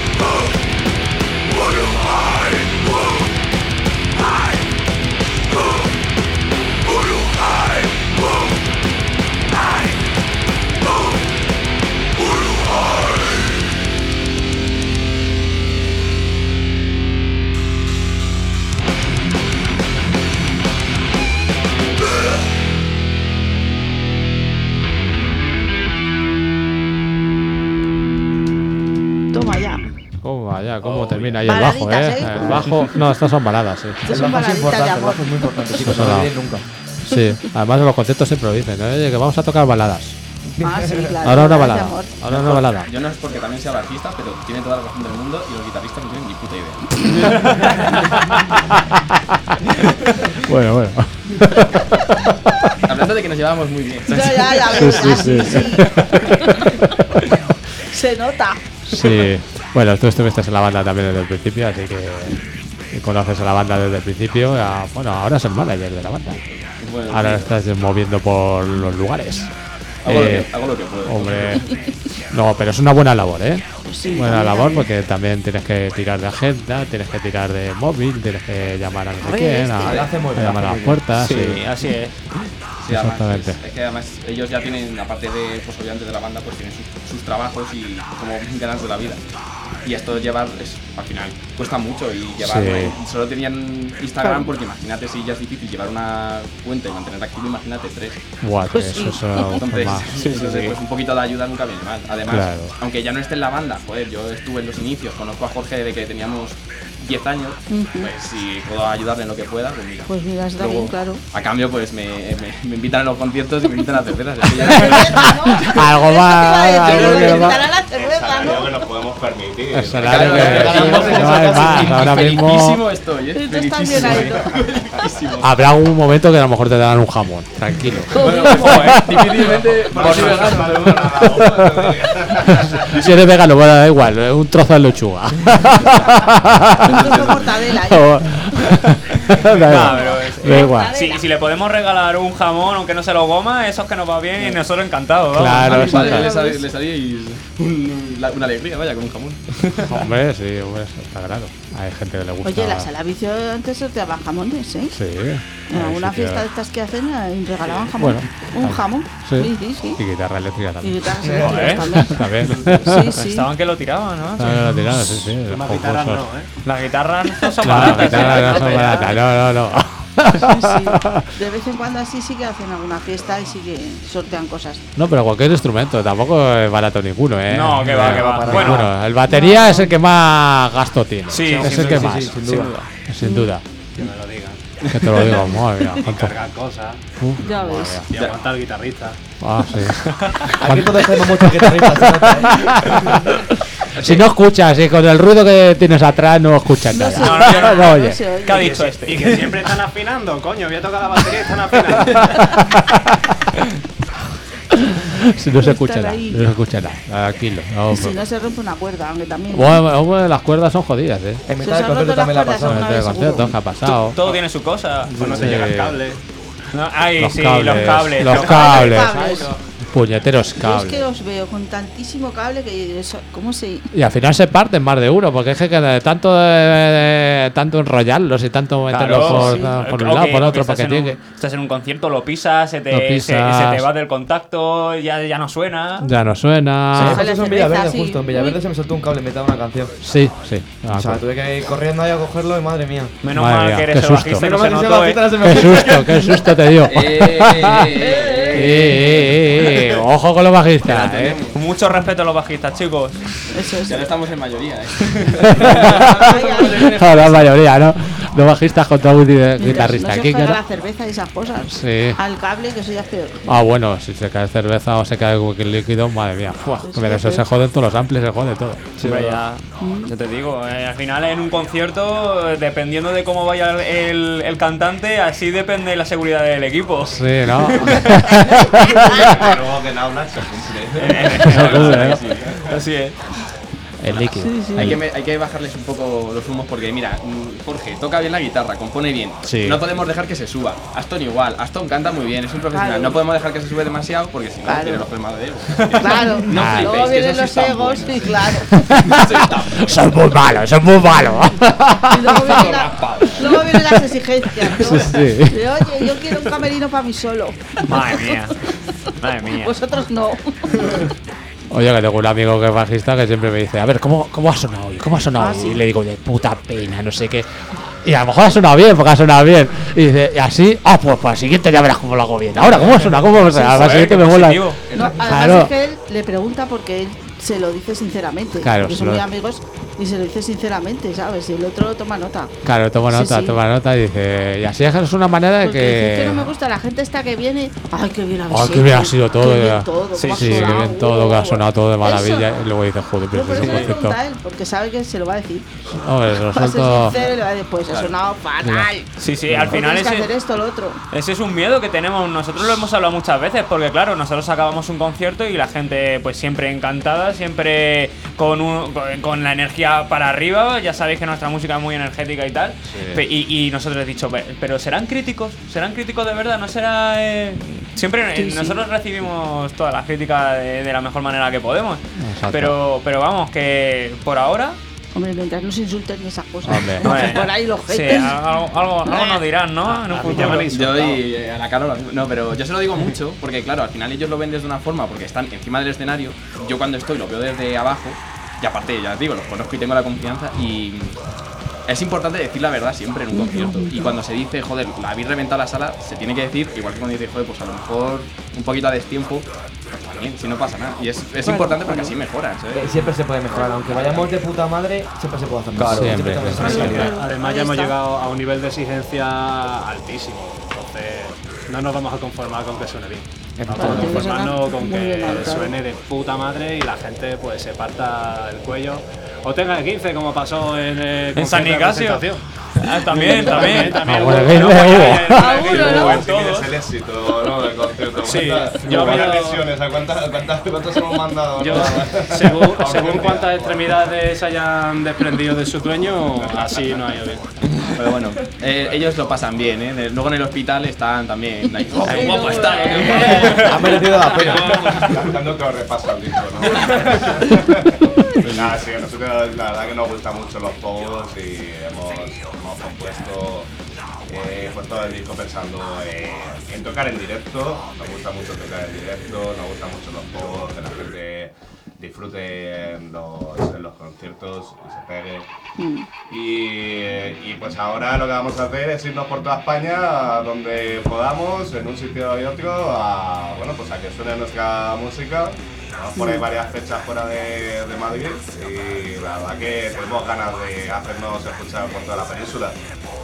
Oh cómo Oh, termina ahí el bajo, Baladitas, ¿eh? ¿eh? El bajo. No, estas son baladas, sí. Estas El son bajo es baladitas de importante, el amor. bajo es muy importante, chicos, Eso no lo no. olviden nunca. Sí, además los conciertos siempre lo dicen, ¿no? Oye, que vamos a tocar baladas. Ah, sí, claro. Ahora una baladas de balada. amor. Ahora una balada. Yo no es porque también sea bajista, pero tiene toda la razón del mundo y los guitarristas no tienen ni puta idea. Bueno, bueno. Hablando de que nos llevábamos muy bien. Ya, ya, la Sí, verdad, sí, sí, sí. sí. Se nota. Sí. Bueno, tú estuviste en la banda también desde el principio, así que y conoces a la banda desde el principio. Ya, bueno, ahora es el manager de la banda. Bueno, Ahora estás moviendo por los lugares. hago, lo Eh, que, hago lo que puedo. Hombre, no, pero es una buena labor, ¿eh? Sí, buena también, labor también. porque también tienes que tirar de agenda, tienes que tirar de móvil, tienes que llamar a no sé Oye, quién, este. a, Lo hace muy a bien, llamar lo a hace las muy puertas. Sí, Sí. así es. Sí, además, exactamente. Es, es que además ellos ya tienen, aparte de, pues obviamente de la banda, pues tienen sus, sus trabajos y como ganas de la vida. Y esto llevar, es, al final, cuesta mucho y llevar, Sí. eh, solo tenían Instagram Claro. porque imagínate si ya es difícil llevar una cuenta y mantener activo, imagínate tres. Buah, que Pues eso sí. es uh, Entonces, más. entonces, pues un poquito de ayuda nunca viene mal. Además, Claro. aunque ya no esté en la banda, joder, yo estuve en los inicios, conozco a Jorge de que teníamos diez años, pues si puedo ayudarle en lo que pueda, pues mira. Pues mira, está Luego, bien, claro. A cambio, pues me, me, me invitan a los conciertos y me invitan a cervezas. así ya- Algo más, algo que más. Estará la cerveza, salario ¿no? que nos podemos permitir. El salario Claro, que ganamos en no esa hay casa más. y Ahora mismo felicísimo estoy, ¿eh? Y tú estás Felicísimo. bien ahí, Felicísimo. habrá un momento que a lo mejor te dan un jamón. Tranquilo. Bueno, pues, joder, difícilmente por si Si eres vegano, bueno, da igual, un trozo de lechuga. Un trozo de mortadela ahí. Da igual, No, pero es- da igual. Si, si le podemos regalar un jamón, aunque no se lo goma, eso es que nos va bien y nosotros encantados. vamos. Claro, A mi eso padre está. le sal- le salíais un- la- una alegría, vaya, con un jamón. Hombre, sí, hombre, eso está claro. Hay gente que le gusta. Oye, la sala vicio antes sorteaban jamones, ¿eh? Sí. En Hay alguna sitio- fiesta de estas que hacen eh, regalaban jamón. Bueno, un también. jamón. Sí. Sí, sí, sí. Y guitarra eléctrica Y también. guitarras Joder. eléctricas también. También. Sí, sí. Estaban que lo tiraban, ¿no? Ah, no, la tirada, sí, sí. Más jocosos. guitarras no, ¿eh? Las guitarras no son No, baratas. las guitarras ¿eh? no son baratas, no, no, no. Sí, sí. De vez en cuando así sí que hacen alguna fiesta y sí que sortean cosas. No, pero cualquier instrumento, tampoco es barato ninguno, ¿eh? No, que va, Eh, que va. para Bueno. ninguno. El batería es el que más gasto tiene. Sí, es sin el que duda, más. sí, sí, sin sin duda. duda. Sin duda. Que me lo digan. Que te lo digo, madre mía. Y cuánto- cargar cosas. Uf, Ya madre ves. mía. Y aguantar guitarrista. Ah, sí. Aquí todos tenemos muchos guitarristas. ¿se nota, eh? Si no escuchas, y con el ruido que tienes atrás no escuchas No nada. se No, oye, no, no, no oye. se oye. ¿Qué ha Y que dicho si- este? Y que siempre están afinando, coño. Voy a tocar la batería y están afinando. Si no se escucha Están nada, ahí. no se escucha nada. Tranquilo. No, Y si pero- no se rompe una cuerda, aunque también. Bueno, bueno, las cuerdas son jodidas, ¿eh? En Se mitad os del han concierto roto también la ha las pasado. cuerdas Entre alguna vez, conciertos, ¿qué ha pasado? Todo tiene su cosa. O no Sí. te llega el cable. No, ay, Los sí, cables, los cables. los los cables. Cables. Puñeteros Yo es que cables. os veo con tantísimo cable que eso, ¿cómo se...? Y al final se parten más de uno, porque es que de tanto, de, tanto enrollarlos y tanto meterlos Claro, por, sí. por un O lado, que- por o otro, que para que estás en llegue. un- Estás en un concierto, lo pisas, se te, Lo se- pisas. Se, te va del contacto, ya, ya no suena. Ya no Sí, suena. Ojalá eso en cerveza, Villaverde, sí. justo. En Villaverde Uy. se me soltó un cable en mitad de una canción. Sí, sí. Ah, O sea, pues. tuve que ir corriendo ahí a cogerlo y madre mía. Menos Madre mal mía, que qué eres el susto. bajista y no Menos se mal que notó, la eh. guitarra se me Qué susto, qué susto te dio. Eh, eh, eh, Eh, eh, eh, eh, Ojo con los bajistas, eh. Mucho respeto a los bajistas, chicos. Eso es. Ya no estamos en mayoría, ¿eh? A la mayoría, ¿no? Los bajistas contra un Mientras guitarrista. no se ¿Quién os caiga gana? la cerveza y esas cosas. Sí. Al cable, que eso ya es peor. Ah, bueno, si se cae cerveza o se cae cualquier líquido, madre mía. Fua, pero eso se joden todos los amplis, se jode todo. Hombre, ya, ya te digo, eh, al final en un concierto, eh, dependiendo de cómo vaya el, el cantante, así depende la seguridad del equipo. Sí, ¿no? Luego que nada, se cumple. Se cumple, ¿eh? Así es. El líquido. Hay que, me- hay que bajarles un poco los humos porque, mira, mm, Jorge toca bien la guitarra, compone bien. Sí. No podemos dejar que se suba. Aston igual. Aston canta muy bien, es un profesional. Claro. No podemos dejar que se sube demasiado porque si no Claro. tiene los problemas de ego. Claro, No Ah. flipéis, luego que vienen eso sí los está egos bueno. y claro. Son muy malos, son muy malos. Y luego vienen, la- luego vienen las exigencias, ¿no? Sí, sí. De, oye, yo quiero un camerino para mí solo. Madre mía. Madre mía. Vosotros no. Oye, que tengo un amigo que es bajista que siempre me dice, a ver, ¿cómo, cómo ha sonado hoy? ¿Cómo ha sonado Ah, hoy? sí. Y le digo, de puta pena, no sé qué. Y a lo mejor ha sonado bien, porque ha sonado bien. Y dice, y así, ah, pues para el siguiente ya verás cómo lo hago bien. Ahora, ¿cómo suena? ¿Cómo suena? Para el Joder, siguiente qué me mola. positivo. No, además Claro. es que él le pregunta porque él se lo dice sinceramente. Claro, porque se son lo- muy amigos. Y se lo dice sinceramente, ¿sabes? Y el otro toma nota. Claro, toma Sí, nota, sí. toma nota y dice. Y así es una manera de Porque dice que no me que. gusta la gente esta que viene. Ay, qué bien ha Oh, qué bien ha sido todo. Qué bien ya. todo, Sí, cómo ha sí, qué sonado, bien todo, que ha sonado todo de maravilla. Eso. Y luego dice, joder, pero No, por ese eso le concepto. pregunta a él, porque sabe que se lo va a decir. Hombre, lo Va a ser suelto. sincero y le va a decir, pues ha sonado fatal. Sí, sí, al Porque final tienes que ese, hacer esto, lo otro. ese es un miedo que tenemos. Nosotros lo hemos hablado muchas veces, porque claro, nosotros acabamos un concierto y la gente pues siempre encantada, siempre con, un, con, con la energía para arriba. Ya sabéis que nuestra música es muy energética y tal. Pe- Y, y nosotros he dicho, "Pe- pero ¿serán críticos? ¿Serán críticos de verdad? ¿No será...? eh?". Siempre Sí, eh, sí. nosotros recibimos todas las críticas de, de la mejor manera que podemos. Exacto. Pero, pero vamos, que por ahora... Hombre, mientras no se insulten ni esas cosas. Hombre. Bueno, Por ahí los sí, haters. algo, algo, algo nos dirán, ¿no? En un A mí futuro. ya me han Yo insultado. y eh, a la cara lo mismo. No, pero yo se lo digo mucho porque, claro, al final ellos lo ven desde una forma porque están encima del escenario. Yo cuando estoy lo veo desde abajo y aparte, ya os digo, los conozco y tengo la confianza y es importante decir la verdad siempre en un concierto. Y cuando se dice, joder, la habéis reventado la sala, se tiene que decir, igual que cuando dice, joder, pues a lo mejor un poquito a destiempo, pues también, si no pasa nada. Y es, es importante porque así mejoras, Eh, ¿eh? Siempre se puede mejorar, aunque vayamos de puta madre, siempre se puede hacer más. Claro, siempre. tenemos esa Claro, mentalidad. claro. Además Ahí ya hemos está. llegado a un nivel de exigencia altísimo. Entonces no nos vamos a conformar con que suene bien. Vamos a Claro, tiene que conformarnos sonar con muy bien, que claro. suene de puta madre y la gente pues se parta el cuello. O tenga de quince como pasó en el En San concierto de Nicasio. presentación. Ah, también, también. también. Ah, bueno, hubo- que no, le porque hubo. en- Ah, en- uno, en- ¿no? en todos. Es el éxito, ¿no? Del concierto. Sí, ¿Cuántas- yo ¿Cuántas veo- lesiones? ¿A cuántas, cuántas, cuántas hemos mandado? Yo, ¿no? según, Algún según día. cuántas extremidades se hayan desprendido de su dueño, así no ha ido bien. Pero bueno, eh, ellos lo pasan bien, ¿eh? Luego en el hospital están también. Ahí, ¡oh, qué guapo está! Ha merecido la pena. Cantando que os repasa el disco, ¿no? Pues nada, sí, a nosotros la verdad que nos gustan mucho los pogos y hemos, hemos compuesto eh, pues todo el disco pensando en, en tocar en directo. Nos gusta mucho tocar en directo, nos gustan mucho los pogos, que la gente disfrute en los, en los conciertos y se pegue. Mm. Y, y pues ahora lo que vamos a hacer es irnos por toda España, a donde podamos, en un sitio y otro, a, bueno, pues a que suene nuestra música. Vamos por ahí varias fechas fuera de, de Madrid y la verdad que tenemos ganas de hacernos escuchar por toda la península.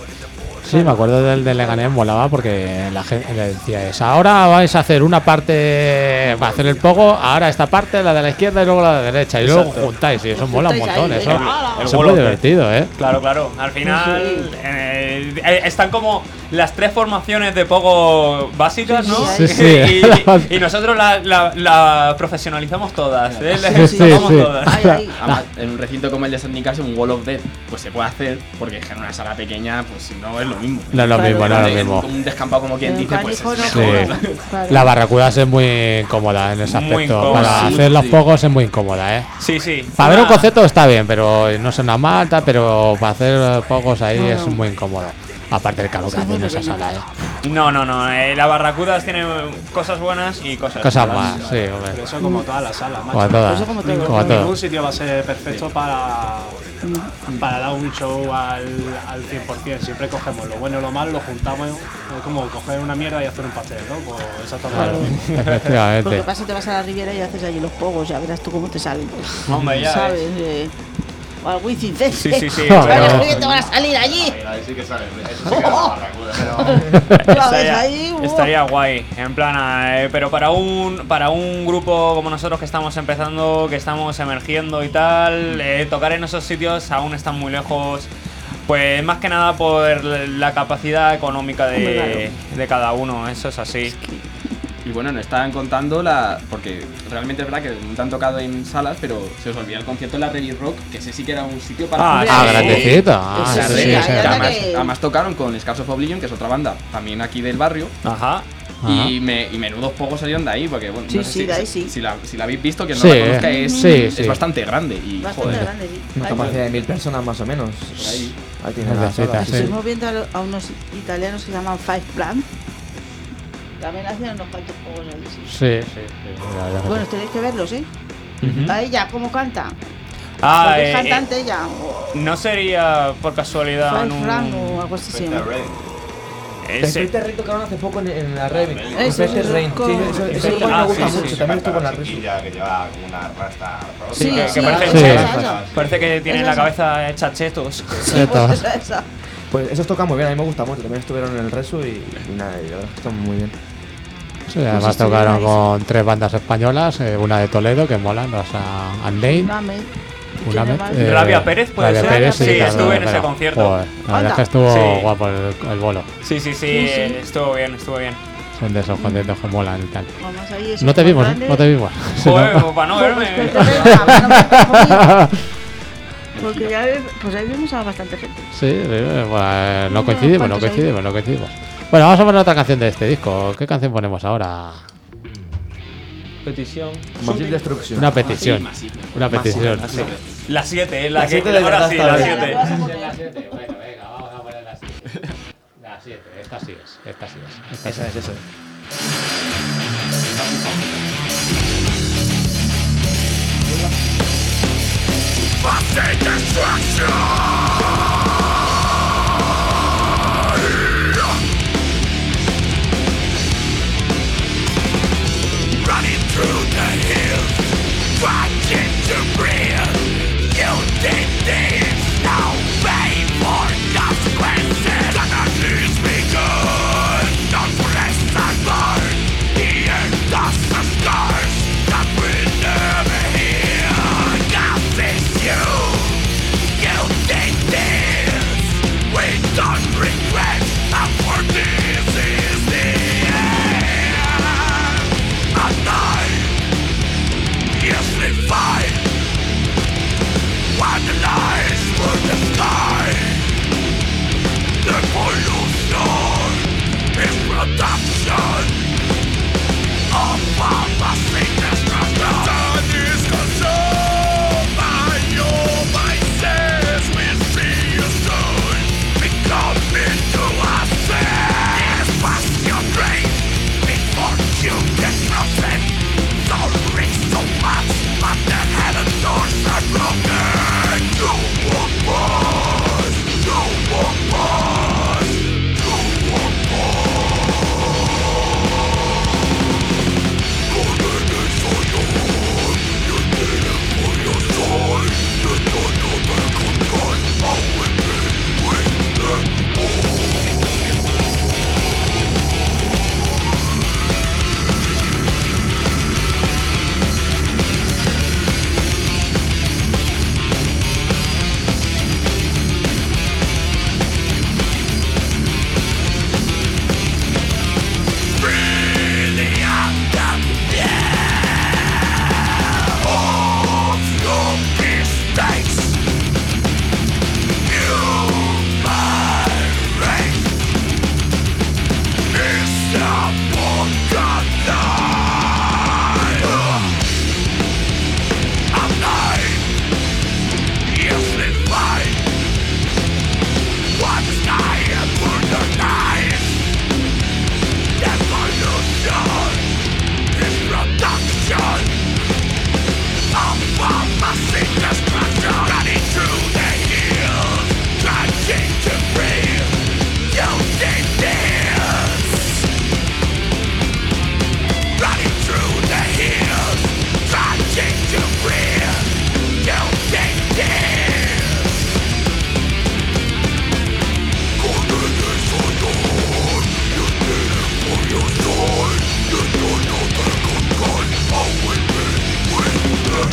Sí, me acuerdo del de Leganés, molaba porque la gente le decía es, ahora vais a hacer una parte, va a hacer el pogo, ahora esta parte, la de la izquierda y luego la de la derecha, y luego Exacto. juntáis, y eso mola un Juntáis montón, ahí, eso, venga, hala. eso El es muy Wolope. divertido, ¿eh? Claro, claro. Al final eh, eh, están como las tres formaciones de pogo básicas, ¿no? Sí, sí. Y, y nosotros la, la- la profesionalizamos todas. ¿eh? Sí, sí, Tomamos sí. todas. Ahí, ahí. Además, en un recinto como el de San Nicasio, un Wall of Death, pues se puede hacer, porque en una sala pequeña, pues no es lo mismo. No es lo Claro, mismo, no es lo Un- mismo. Un descampado como quien En dice, pues callejón es no Sí. mejor. Claro. La Barracuda es muy incómoda en ese Muy aspecto, incómoda. para Sí, hacer los sí. pogos es muy incómoda, ¿eh? Sí, sí. Para ver un Una- concepto está bien, pero no suena mal, tal, pero para hacer pogos ahí No, es no. muy incómodo. Aparte del calor que Sí, hace en muy esa pequeño. sala, ¿eh? No, no, no. eh, la Barracudas tiene cosas buenas y cosas Cosas malas. más, sí, Pero hombre. eso como todas las salas, macho. Como todas. Eso como todo. Ningún, Como todo. ningún sitio va a ser perfecto para, para dar un show al, al cien por cien. Siempre cogemos lo bueno y lo malo, lo juntamos. Es como coger una mierda y hacer un pastel, ¿no? Pues exactamente. Claro. Porque Efectivamente. pasa te vas a la Riviera y haces allí los pogos, ya verás tú cómo te salen. Hombre, ya ¿Sabes? ves. Eh, o al Wizzing C. Sí, sí, sí. Joder. Vale, pero- muy bien, te van a salir allí. Ahí, ahí sí que sale, eso sí que es la barracuda. Tú la ves Estaría, ahí, uh. estaría guay, en plan, eh, pero para un para un grupo como nosotros que estamos empezando, que estamos emergiendo y tal, eh, tocar en esos sitios aún están muy lejos, pues más que nada por la capacidad económica de, de cada uno, eso es así. Y bueno, nos estaban contando la. Porque realmente es verdad que no te han tocado en salas, pero se os olvida el concierto en la Ready Rock, que ese sí que era un sitio para. Ah, Ah, sí. grandecito. Ah, Ese La sí, sí, sí, Ready, ahí sí. que anda además, que- además tocaron con Scars of Oblivion, que es otra banda, también aquí del barrio. Ajá. Y, me, y menudos pocos salieron de ahí, porque bueno, Sí, no sé sí, si, de ahí si- sí. si la, si la habéis visto, que no Sí, la conozca, es, sí, es sí. bastante grande. Y Bastante joder, grande, sí. Una Ahí capacidad de mil personas más o menos. por ahí. Ahí tiene la Necesita, sala. sí. Estuvimos viendo a, lo- a unos italianos que se llaman Five Plan. También hacían unos cuantos juegos ahí, sí. Sí, sí, sí. La verdad que Bueno, sí. tenéis que verlos, ¿eh? Ujú. A ella, ¿cómo canta? Ah, Porque eh, es eh, cantante ella. no sería por casualidad en Five un- Plan o algo así se llama. Ese. Fate Rain tocaron hace poco en, en la Remix. Eso, Fate eso, Rain. con- Sí, eso, eso Fate- igual ah, me gusta sí, sí, mucho. sí, También estuvo con la Una Resu. chiquilla que lleva como una rasta. Sí, Sí, que, sí, que parece, sí, que- esa. parece que tiene Esa, la esa. cabeza hecha chetos. Sí, pues esa, esa. Pues esos tocan muy bien, a mí me gusta mucho. También estuvieron en el Resu y, y nada, y la verdad es que están muy bien. Sí, además estuvieron tocaron ahí, con tres bandas españolas, eh, una de Toledo que molan, o sea, Unnamed, Dame. una ¿Quién me- más? eh, Rabia Pérez, ¿puede Rabia ser? Pérez, Sí, claro, estuve en ese pero, concierto. joder, la verdad es que Anda. estuvo Sí. guapo el, el bolo. Sí, sí, sí, Sí, sí. estuvo bien, estuvo bien. Son de esos conciertos que molan y tal. Vamos ahí, eso No te como vimos, ¿eh? grande. No te vimos. Joder, pues para no verme. Pues, pues, venga, no me confundas. Porque ya ve- pues ahí vimos a bastante gente. Sí, eh, bueno, no Unos coincidimos, no cuantos ahí. coincidimos, no coincidimos. Bueno, vamos a poner otra canción de este disco. ¿Qué canción ponemos ahora? Petición. Massive Destruction. Una petición. Una petición. La siete, eh, la La que siete de ahora verdad sí, está la bien. siete. La siete, bueno, venga, vamos a poner la siete. La siete, esta sí es, esta sí es. Esta sí Esa es, eso es. Running through the hills, fighting to breathe. You did this, no pay for consequences. Anarchy's begun, don't press and burn. The end of the scars that we never hear. God is you, you did this. We don't regret, and for this is the end. A night, yes, we fight. When the lights were the sky, the pollution is production of a massive destruction. The sun is consumed by your vices. We'll see you soon. Become into a sin. Yes, pass your grace before you get frozen. Don't reach so much, but the heaven doors are broken. You won't pass, you won't pass, you won't pass. You did it for your heart, you did it for your soul. You don't know the control, how it is with them all. Really under the of your mistakes. Human race is upon the line. Alive, yes, we fight. One sky and murder night. Evolution is production of a massive destruction. Running through the hills, trying to breathe. You did this. Running through the hills, trying to breathe. You did this. Good news for your heart, you did it for your soul. You don't know the control, how it is with them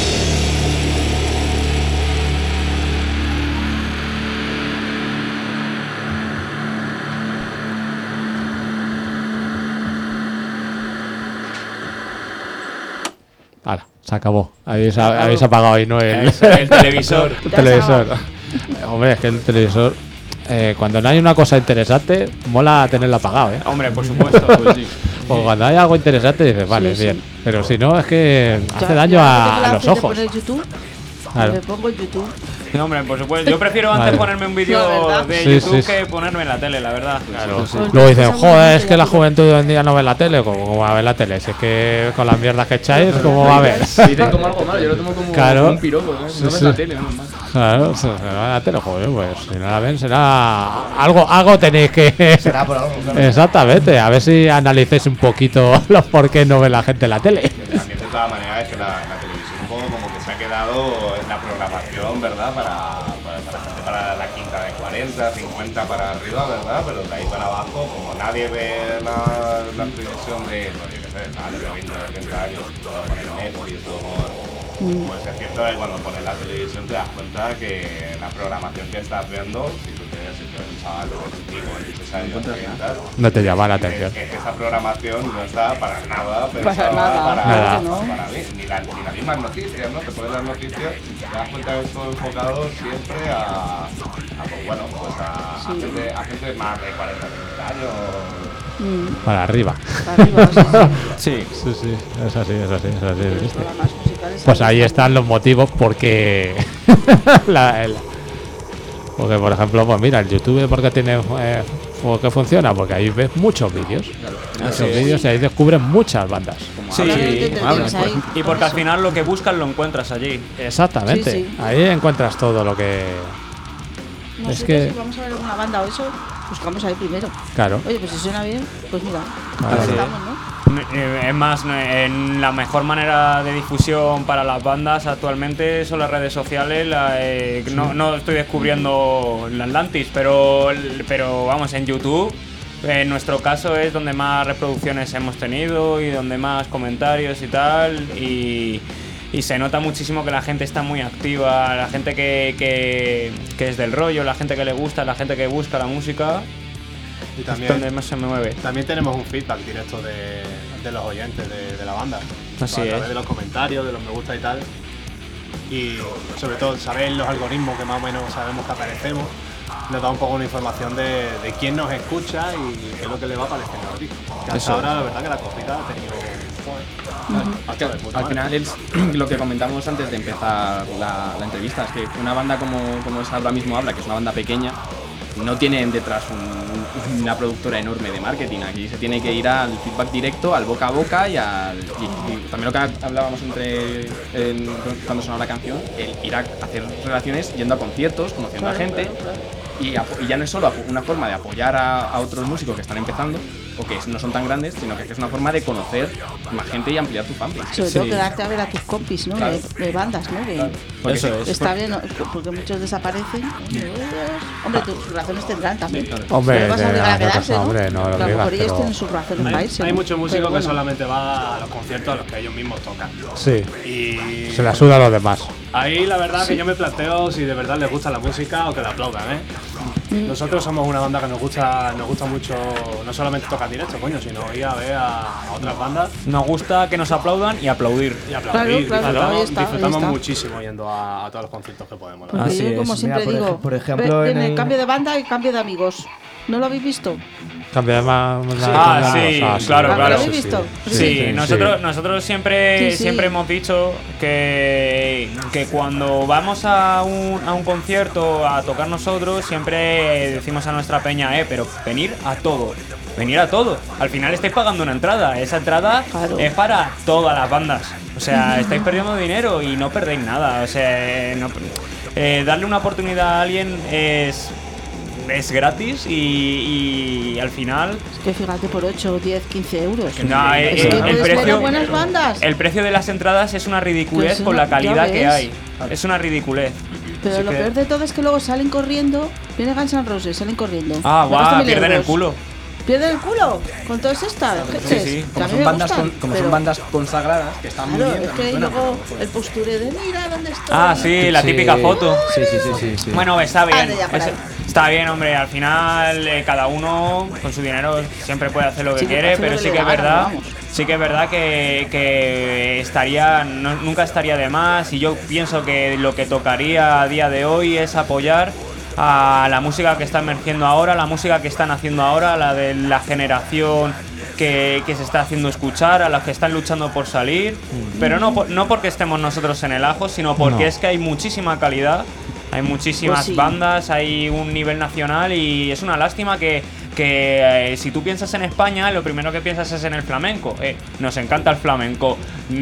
Hala, se acabó. Habéis, habéis apagado ahí, ¿no? El, Eso, el televisor. el televisor. Hombre, es que el televisor, eh, cuando no hay una cosa interesante, mola tenerlo apagado, ¿eh? Hombre, por supuesto. Pues sí. O cuando hay algo interesante, dices, vale, Sí, sí. bien. Pero si no, es que hace Yo- daño yo a, tengo la a los opción de ojos. poner YouTube, Claro. me pongo YouTube No, hombre, por supuesto. Yo prefiero antes Vale. ponerme un vídeo No, ¿verdad? de Sí, YouTube sí, sí. que ponerme en la tele, la verdad. Claro. Sí. Luego dicen, joder, es que la juventud de hoy en día no ve la tele. ¿Cómo va a ver la tele? Si es que con las mierdas que echáis, ¿cómo va a ver? Dicen como algo malo, yo lo tomo como, Claro. como un piropo, ¿no? Sí, No ves sí. la tele, no más. Claro, si no ve la tele, joder, pues si no la ven será... Algo, algo tenéis que... Será por algo, claro. Exactamente, a ver si analicéis un poquito los por qué no ve la gente la tele. También de todas maneras es que la, la televisión un poco como que se ha quedado en la programación, ¿verdad? Para, para, para gente para la quinta de cuarenta, cincuenta para arriba, ¿verdad? Pero de ahí para abajo, como nadie ve la, la televisión de, no, yo qué sé, nadie de veinte, treinta años, todo con el Netflix, todo con- pues es cierto que cuando pones la televisión te das cuenta que la programación que estás viendo, si tú tienes si tú eres un chaval de veinticinco, veintiséis años, treinta, No te llama la atención. es que esa programación no está para nada pensada nada, para, nada. no. para mí, ni, la- ni las mismas noticias, ¿no? Te pones las noticias, te das cuenta que es todo enfocado siempre a, a, pues, bueno, pues a, a gente, a gente más de cuarenta, treinta años. Para arriba. Para arriba, sí, sí. Sí. Sí, sí, es así, es así, es así. Los ¿viste? programas musicales Pues ahí están- están los motivos porque... la- el- porque, por ejemplo, pues mira, el YouTube, ¿por qué tiene, eh, por qué funciona? Porque ahí ves muchos vídeos. Muchos vídeos y ahí descubres muchas bandas. Sí, Ahora te- te habla. tienes ahí. Y porque al final lo que buscas lo encuentras allí. Exactamente. Sí, sí. Ahí encuentras todo lo que... Nosotros, es que- si vamos a ver alguna banda o eso, buscamos ahí primero. Claro. Oye, pues si suena bien, pues mira, Claro. ahí Sí. estamos, ¿no? Eh, Es más, no- en la mejor manera de difusión para las bandas actualmente son las redes sociales. la, eh, no, no estoy descubriendo la Atlantis, pero, pero vamos, en YouTube, en nuestro caso es donde más reproducciones hemos tenido y donde más comentarios y tal. Y, y se nota muchísimo que la gente está muy activa, la gente que, que, que es del rollo, la gente que le gusta, la gente que busca la música. Y Es también, donde más se me mueve. también tenemos un feedback directo de, de los oyentes de, de la banda. Así a través es. de los comentarios, de los me gusta y tal. Y sobre todo saber los algoritmos que más o menos sabemos que aparecemos. Nos da un poco una información de, de quién nos escucha y qué es lo que le va apareciendo a ti. Que hasta Eso ahora la verdad que la acogida ha tenido... joder, Es que hasta de puta al madre. final es lo que comentamos antes de empezar la, la entrevista, es que una banda como, como es ahora mismo Habla, que es una banda pequeña, no tienen detrás un- una productora enorme de marketing. Aquí se tiene que ir al feedback directo, al boca a boca y, al, y, y también lo que hablábamos entre en- cuando sonaba la canción, el ir a hacer relaciones yendo a conciertos, conociendo a gente. Y, apo- y ya no es solo apo- una forma de apoyar a, a otros músicos que están empezando o que no son tan grandes, sino que es una forma de conocer más gente y ampliar tu fanbase. Sobre todo Sí. quedarte a ver a tus compis, ¿no? Claro. De, de bandas, ¿no? De- Porque Eso sí, es. Está bien, ¿no? Porque muchos desaparecen. Hombre, tus razones tendrán también. Hombre, No le vas a de- obligar a de quedarse, cosa, ¿no? hombre, no lo a lo digas, mejor ellos pero- tienen sus razones para Hay, irse, hay ¿no? muchos músicos Pero que bueno. solamente van a los conciertos a los que ellos mismos tocan. Sí, Y se la suda a los demás. ahí la verdad que yo me planteo si de verdad les gusta la música o que la aplaudan, ¿eh? Mm. Nosotros somos una banda que nos gusta, nos gusta mucho, no solamente tocar directo, coño, sino ir a ver a, a otras bandas Nos gusta que nos aplaudan y aplaudir. y aplaudir. Claro, claro, disfrutamos ahí está, ahí disfrutamos está. muchísimo yendo a, a todos los conciertos que podemos. la Porque verdad. Así yo, como es. siempre Mira, por digo, ej- por ejemplo, ve- tiene en el- cambio de banda y cambio de amigos. ¿No lo habéis visto? Cambia de más. Ah, sí, claro, ¿Lo claro. habéis visto? Sí, nosotros, nosotros siempre, Sí, sí. siempre hemos dicho que, que cuando vamos a un, a un concierto a tocar nosotros, siempre decimos a nuestra peña, eh, pero venir a todo, venir a todo. Al final estáis pagando una entrada, esa entrada Claro. es para todas las bandas. O sea, estáis perdiendo dinero y no perdéis nada. O sea, no- eh, darle una oportunidad a alguien es... Es gratis y, y al final Es que fíjate por ocho, diez, quince euros. no, eh, es que eh, el puedes ver a precio buenas bandas. el precio de las entradas es una ridiculez Pues con no, la calidad ya que ves. hay. Es una ridiculez. Pero Así lo que- peor de todo es que luego salen corriendo. Viene Guns N' Roses, salen corriendo. Ah, Me gasto guau, mil pierden el euros. culo. ¿Pierden el culo? Con todas estas. gente. sí. Que a Como mí son me bandas, gustan, con- como pero- son bandas consagradas que están muy Claro, bien. es que también suenan, luego pero, el posture de mira dónde estoy. Ah, sí, la Sí. típica foto. Sí, sí, sí, sí, sí. Bueno, está bien. Ande ya, para es- ahí. está bien, hombre. Al final, eh, cada uno con su dinero siempre puede hacer lo que Sí, puede quiere, hacer lo pero que sí le que es da gana, verdad. vamos. Sí que es verdad que, que estaría. no- nunca estaría de más. Y yo pienso que lo que tocaría a día de hoy es apoyar a la música que está emergiendo ahora, la música que están haciendo ahora, la de la generación que, que se está haciendo escuchar, a los que están luchando por salir, pero no, por- no porque estemos nosotros en el ajo, sino porque No. es que hay muchísima calidad Hay muchísimas Pues sí. bandas, hay un nivel nacional y es una lástima que, que eh, si tú piensas en España, lo primero que piensas es en el flamenco. Eh, nos encanta el flamenco.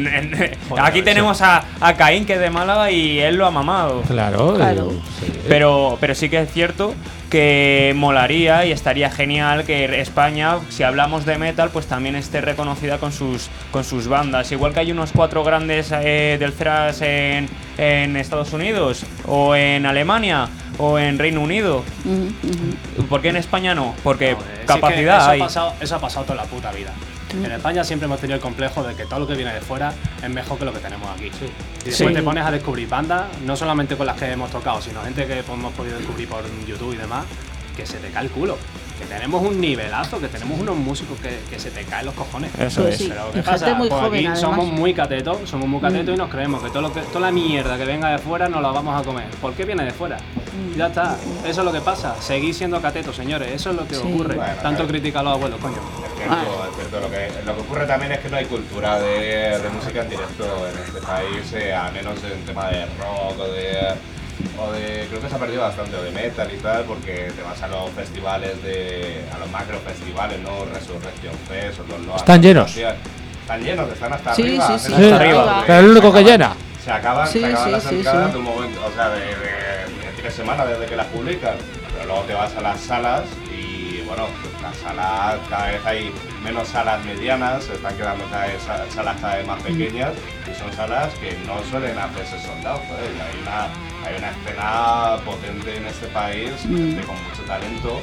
Aquí tenemos a, a Caín, que es de Málaga, y él lo ha mamado. Claro, Claro. eh, sí. Pero, pero sí que es cierto que molaría y estaría genial que España, si hablamos de metal, pues también esté reconocida con sus, con sus bandas. Igual que hay unos cuatro grandes eh, del thrash en, en Estados Unidos, o en Alemania, o en Reino Unido. Ujú, ujú. ¿Por qué en España no? Porque No, eh, sí, es que capacidad eso hay. Ha pasado, eso ha pasado toda la puta vida. En España siempre hemos tenido el complejo de que todo lo que viene de fuera es mejor que lo que tenemos aquí. Y después Sí. te pones a descubrir bandas, no solamente con las que hemos tocado, sino gente que hemos podido descubrir por YouTube y demás, que se te cae el culo. Que tenemos un nivelazo, que tenemos unos músicos que, que se te caen los cojones. Eso Pues es. sí. Pero Y ¿qué gente pasa? muy Pues joven, aquí además. somos muy catetos, somos muy catetos Mm. y nos creemos que, todo lo que toda la mierda que venga de fuera nos la vamos a comer. ¿Por qué viene de fuera? Mm. Ya está, eso es lo que pasa. Seguís siendo catetos, señores, eso es lo que Sí. ocurre. Bueno, Tanto claro. criticar a los abuelos, coño. Es cierto, es cierto. Lo que, lo que ocurre también es que no hay cultura de, de música en directo en este país, eh, al menos en tema de rock o de, o de. Creo que se ha perdido bastante, o de metal y tal, porque te vas a los festivales, de a los macro festivales, ¿no? Resurrection Fest, o los Loas. ¿Están llenos? Están llenos, están hasta Sí, arriba. sí, hacen sí, hasta arriba. porque Pero el único se que acaban- llena. Se acaban, Sí, se acaban sí, las sí, entradas sí. de un momento, o sea, de, de, de tres semanas desde que las publican. Pero luego te vas a las salas y, bueno, pues las salas, cada vez hay menos salas medianas, se están quedando cada vez sa- salas cada vez más pequeñas y son salas que no suelen hacerse soldados. ¿eh? Y hay una, hay una escena potente en este país, gente con mucho talento.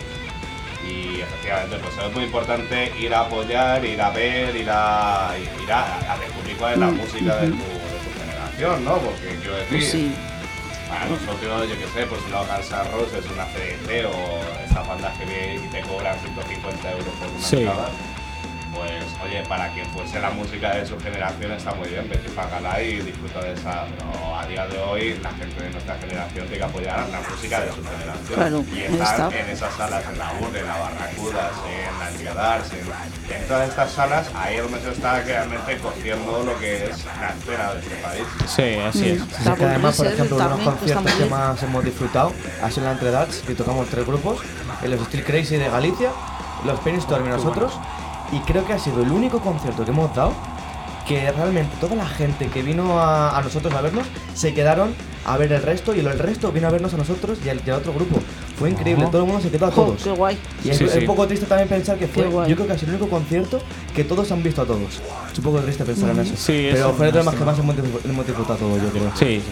Y efectivamente, pues es muy importante ir a apoyar, ir a ver, ir a, ir a, a descubrir cuál es la música de tu, de tu generación, ¿no? Porque quiero decir, Pues sí. para nosotros, yo qué sé, pues una Guns N' Roses, una C D C o esas bandas que vienen y te cobran ciento cincuenta euros por una Sí. entrada, pues oye, para quien fuese la música de su generación está muy bien, vete y págala y disfruta de esa. Pero a día de hoy, la gente de nuestra generación tiene que apoyar la música de su generación. Claro, y ahí estar está. en esas salas, en la U R, en la Barracudas, en la Enriadars, en, en todas estas salas, ahí es donde se está realmente cociendo lo que es la escena de este país. Sí, así es. Mm. Es La que además, por Budweiser ejemplo, uno de los también, pues, está conciertos muy que bien. más hemos disfrutado ha sido en la Entre Darts, que tocamos tres grupos, en los Steel Crazy de Galicia, los Penny-Storm y nosotros, y creo que ha sido el único concierto que hemos dado que realmente toda la gente que vino a, a nosotros a vernos se quedaron a ver el resto y el resto vino a vernos a nosotros y al, y al otro grupo. Fue increíble, Ajá. todo el mundo se quedó a Jo, todos. qué guay. Y es, Sí, es sí. un poco triste también pensar que fue, Qué guay. yo creo que ha sido el único concierto que todos han visto a todos. Es un poco triste pensar en eso. Sí, pero eso fue es de los más que lástima. más hemos, disfr- hemos disfrutado todos, yo creo. Sí,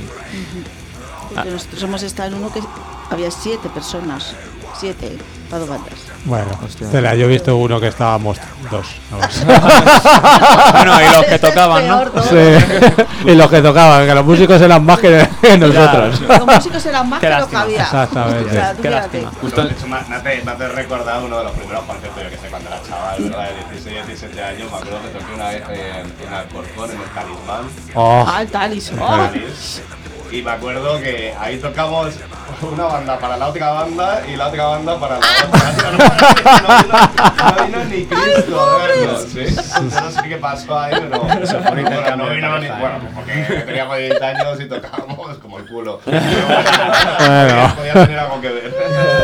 Porque Ah. nosotros hemos estado en uno que había siete personas. Siete, para dos bandas. Bueno, Hostia. espera, yo he visto uno que estábamos dos. vamos. Bueno, y los que tocaban, ¿no? Peor, ¿no? Sí. Y los que tocaban, que los músicos eran más que que nosotros. Los músicos eran más Qué que lo que lástima. había. Exactamente. O sea, tú Qué fíjate. lástima. Justo, de hecho, me me hace, me hace recordar uno de los primeros conciertos, yo que sé, cuando era chaval, ¿verdad? De dieciséis, diecisiete años, me acuerdo que toqué una vez en, en Alcorcón, en el Talismán. Oh, Ah, el Talis. en Oh. Cádiz. Y me acuerdo que ahí tocamos una banda para la otra banda y la otra banda para la otra. No vino, no vino ni Cristo a vernos, ¿sí? No sé qué pasó ahí, pero Eso fue un bueno, intercambio no de vino ni. pareja, Bueno, ¿eh? pues porque teníamos diez años y tocábamos como el culo. Pero Bueno. podía tener algo que ver.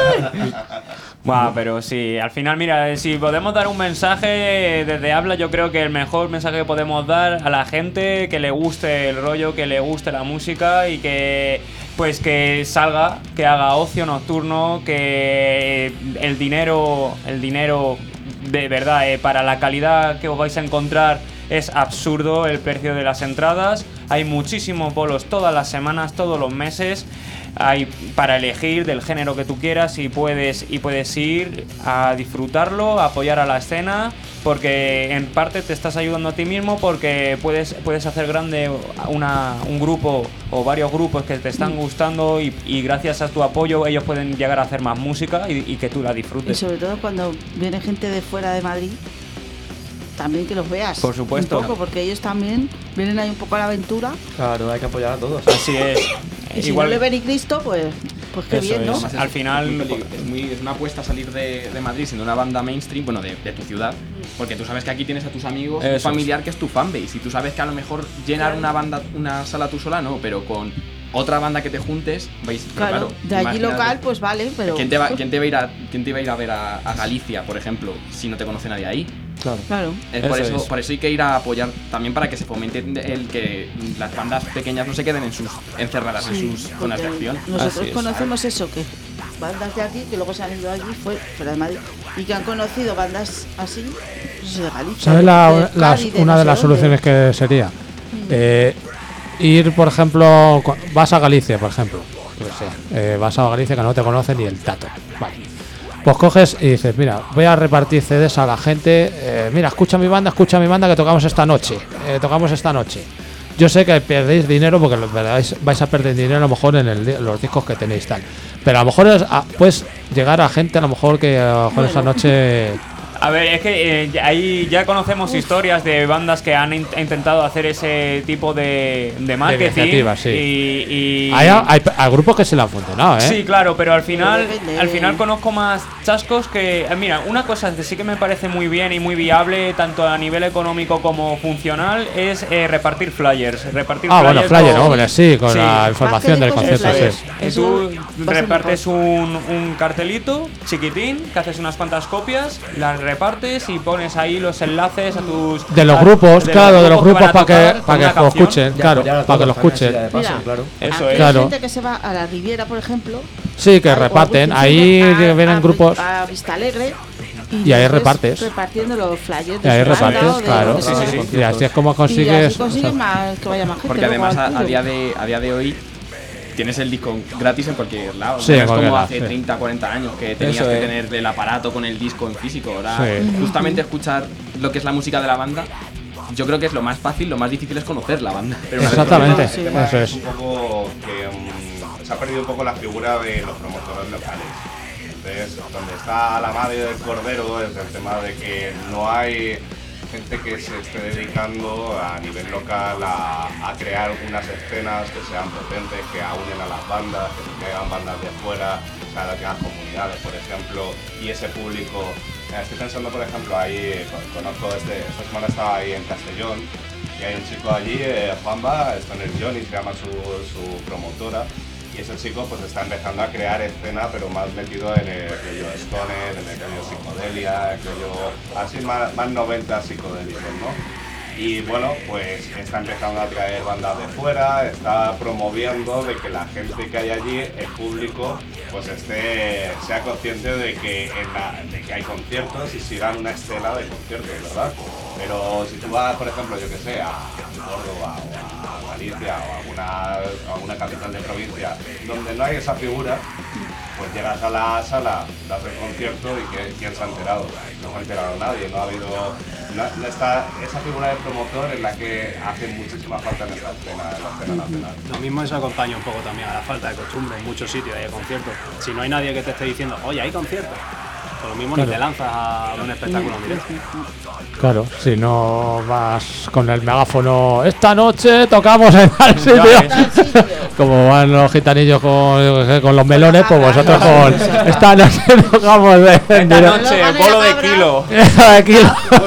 Buah, pero sí, al final, mira, si podemos dar un mensaje desde Habla, yo creo que el mejor mensaje que podemos dar a la gente que le guste el rollo, que le guste la música y que pues que salga, que haga ocio nocturno, que el dinero, el dinero de verdad, eh, para la calidad que os vais a encontrar es absurdo el precio de las entradas. Hay muchísimos bolos todas las semanas, todos los meses. Hay para elegir del género que tú quieras y puedes y puedes ir a disfrutarlo, a apoyar a la escena, porque en parte te estás ayudando a ti mismo, porque puedes puedes hacer grande una, un grupo o varios grupos que te están gustando y, y gracias a tu apoyo ellos pueden llegar a hacer más música y, y que tú la Y disfrutes. sobre todo cuando viene gente de fuera de Madrid, también que los veas. Por supuesto. Un poco, porque ellos también vienen ahí un poco a la aventura. Claro, hay que apoyar a todos. Así es. Y si Igual no le ven ni Cristo, pues, pues qué Eso bien, ¿no? es. Además, Al es final- muy peli- es, muy- es una apuesta salir de, de Madrid siendo una banda mainstream, bueno, de, de tu ciudad, porque tú sabes que aquí tienes a tus amigos, Eso un es. familiar que es tu fanbase, y tú sabes que a lo mejor llenar una banda, una sala tú sola no, pero con otra banda que te juntes, vais, pero Claro, claro, de allí imagínate, local, pues vale, pero. ¿quién te va, quién te va a ir a, quién te va a ir a ver a, a Galicia, por ejemplo, si no te conoce nadie ahí? Claro. Claro. Es por, Eso eso, es. por eso hay que ir a apoyar también para que se fomente el que las bandas pequeñas no se queden en sus encerradas Sí, en sus zonas de porque acción. Nosotros Así es. conocemos eso, que bandas de aquí, que luego se han ido allí, fue fuera de Madrid, y que han conocido bandas así, pues de Galicia. ¿Sabes de- la- de las- Cádiz, una no de sé las dónde. soluciones que sería? Eh, ir, por ejemplo, cu- vas a Galicia, por ejemplo, yo qué sé, eh, vas a Galicia que no te conoce ni el tato. Vale. Pues coges y dices, mira, voy a repartir C Ds a la gente. eh, mira, escucha mi banda, escucha mi banda que tocamos esta noche. eh, tocamos esta noche. Yo sé que perdéis dinero porque lo- vais, vais a perder dinero a lo mejor en el di- los discos que tenéis tal. Pero a lo mejor es, a- puedes llegar a gente a lo mejor que a lo mejor esa noche. A ver, es que eh, ya- ahí ya conocemos historias de bandas que han in- intentado hacer ese tipo de, de marketing. iniciativas, sí. Y, y- Hay, hay, hay grupos que se le han funcionado, ¿eh? Sí, claro, pero al final, Pero depende. al final conozco más chascos que. eh, Mira, una cosa que sí que me parece muy bien y muy viable, tanto a nivel económico como funcional, es eh, repartir flyers. Repartir Ah, bueno, flyers flyer, con- hombre, sí, con Sí. la información del Parte de concierto, cosas sí. flyers. Y tú Eso va a ser repartes mejor. un, un cartelito chiquitín, que haces unas cuantas copias, las repartes y pones ahí los enlaces a tus. De los a- grupos, claro, de los que van grupos a para que, tocar con para que una lo canción. escuchen, Ya, claro, apoyar a para que lo todos también, escuchen. así de paso, Mira, claro. Eso aquí es. hay Claro. gente que se va a la Riviera, por ejemplo. Sí, que hay- o a reparten. Whisky Ahí Silver, a- vienen a- grupos. A Vista Alegre. Y ahí después repartes. Repartiendo los flyers. Y de ahí su banda repartes, o de claro. lo que Sí, sí, sea. sí. Y así es como Y consigues. así consigues o sea, más, que vaya más gente. Porque luego además al a, a tuyo. día de, a día de hoy tienes el disco gratis en cualquier lado. Sí, no en es cualquier como lado, hace sí. treinta, cuarenta años que tenías Eso que es. tener el aparato con el disco en físico. Ahora Sí. justamente escuchar lo que es la música de la banda, yo creo que es lo más fácil, lo más difícil es conocer la banda. Pero una vez Exactamente. El tema Eso es es. un poco que mm, se ha perdido un poco la figura de los promotores locales. Entonces, donde está la madre del cordero es el tema de que no hay gente que se esté dedicando a nivel local a, a crear unas escenas que sean potentes, que aúnen a las bandas, que se traigan bandas de fuera, o sea, que hagan comunidades, por ejemplo, y ese público. eh, Estoy pensando, por ejemplo, ahí, con- conozco este, esta semana estaba ahí en Castellón, y hay un chico allí, eh, Juanba, Stoner Johnny, se llama su, su promotora, y ese chico pues está empezando a crear escena, pero más metido en el rollo stoner, en el rollo psicodelia, el rollo así más, más noventa psicodélicos, ¿no? Y bueno, pues está empezando a traer bandas de fuera, está promoviendo de que la gente que hay allí, el público, pues esté, sea consciente de que, en la, de que hay conciertos y sigan una estela de conciertos, ¿verdad? Pero si tú vas, por ejemplo, yo que sé, a Córdoba o a Galicia o a alguna, a alguna capital de provincia donde no hay esa figura, pues llegas a la sala, das el concierto y que, ¿quién se ha enterado? No se ha enterado nadie, no ha habido... No, no está esa figura del promotor en la que hace muchísima falta en esta escena, en la escena nacional. Lo mismo eso acompaña un poco también a la falta de costumbre en muchos sitios hay conciertos. Si no hay nadie que te esté diciendo, oye, hay conciertos, pues lo mismo Claro. ni te lanzas a un espectáculo en directo. Claro, si no vas con el megáfono, esta noche tocamos en tal sitio. ves. Como van los gitanillos con, yo qué sé, con los melones, pues vosotros con esta noche tocamos de, Esta de- noche, Vale, bolo la de cabra. kilo. Aquí.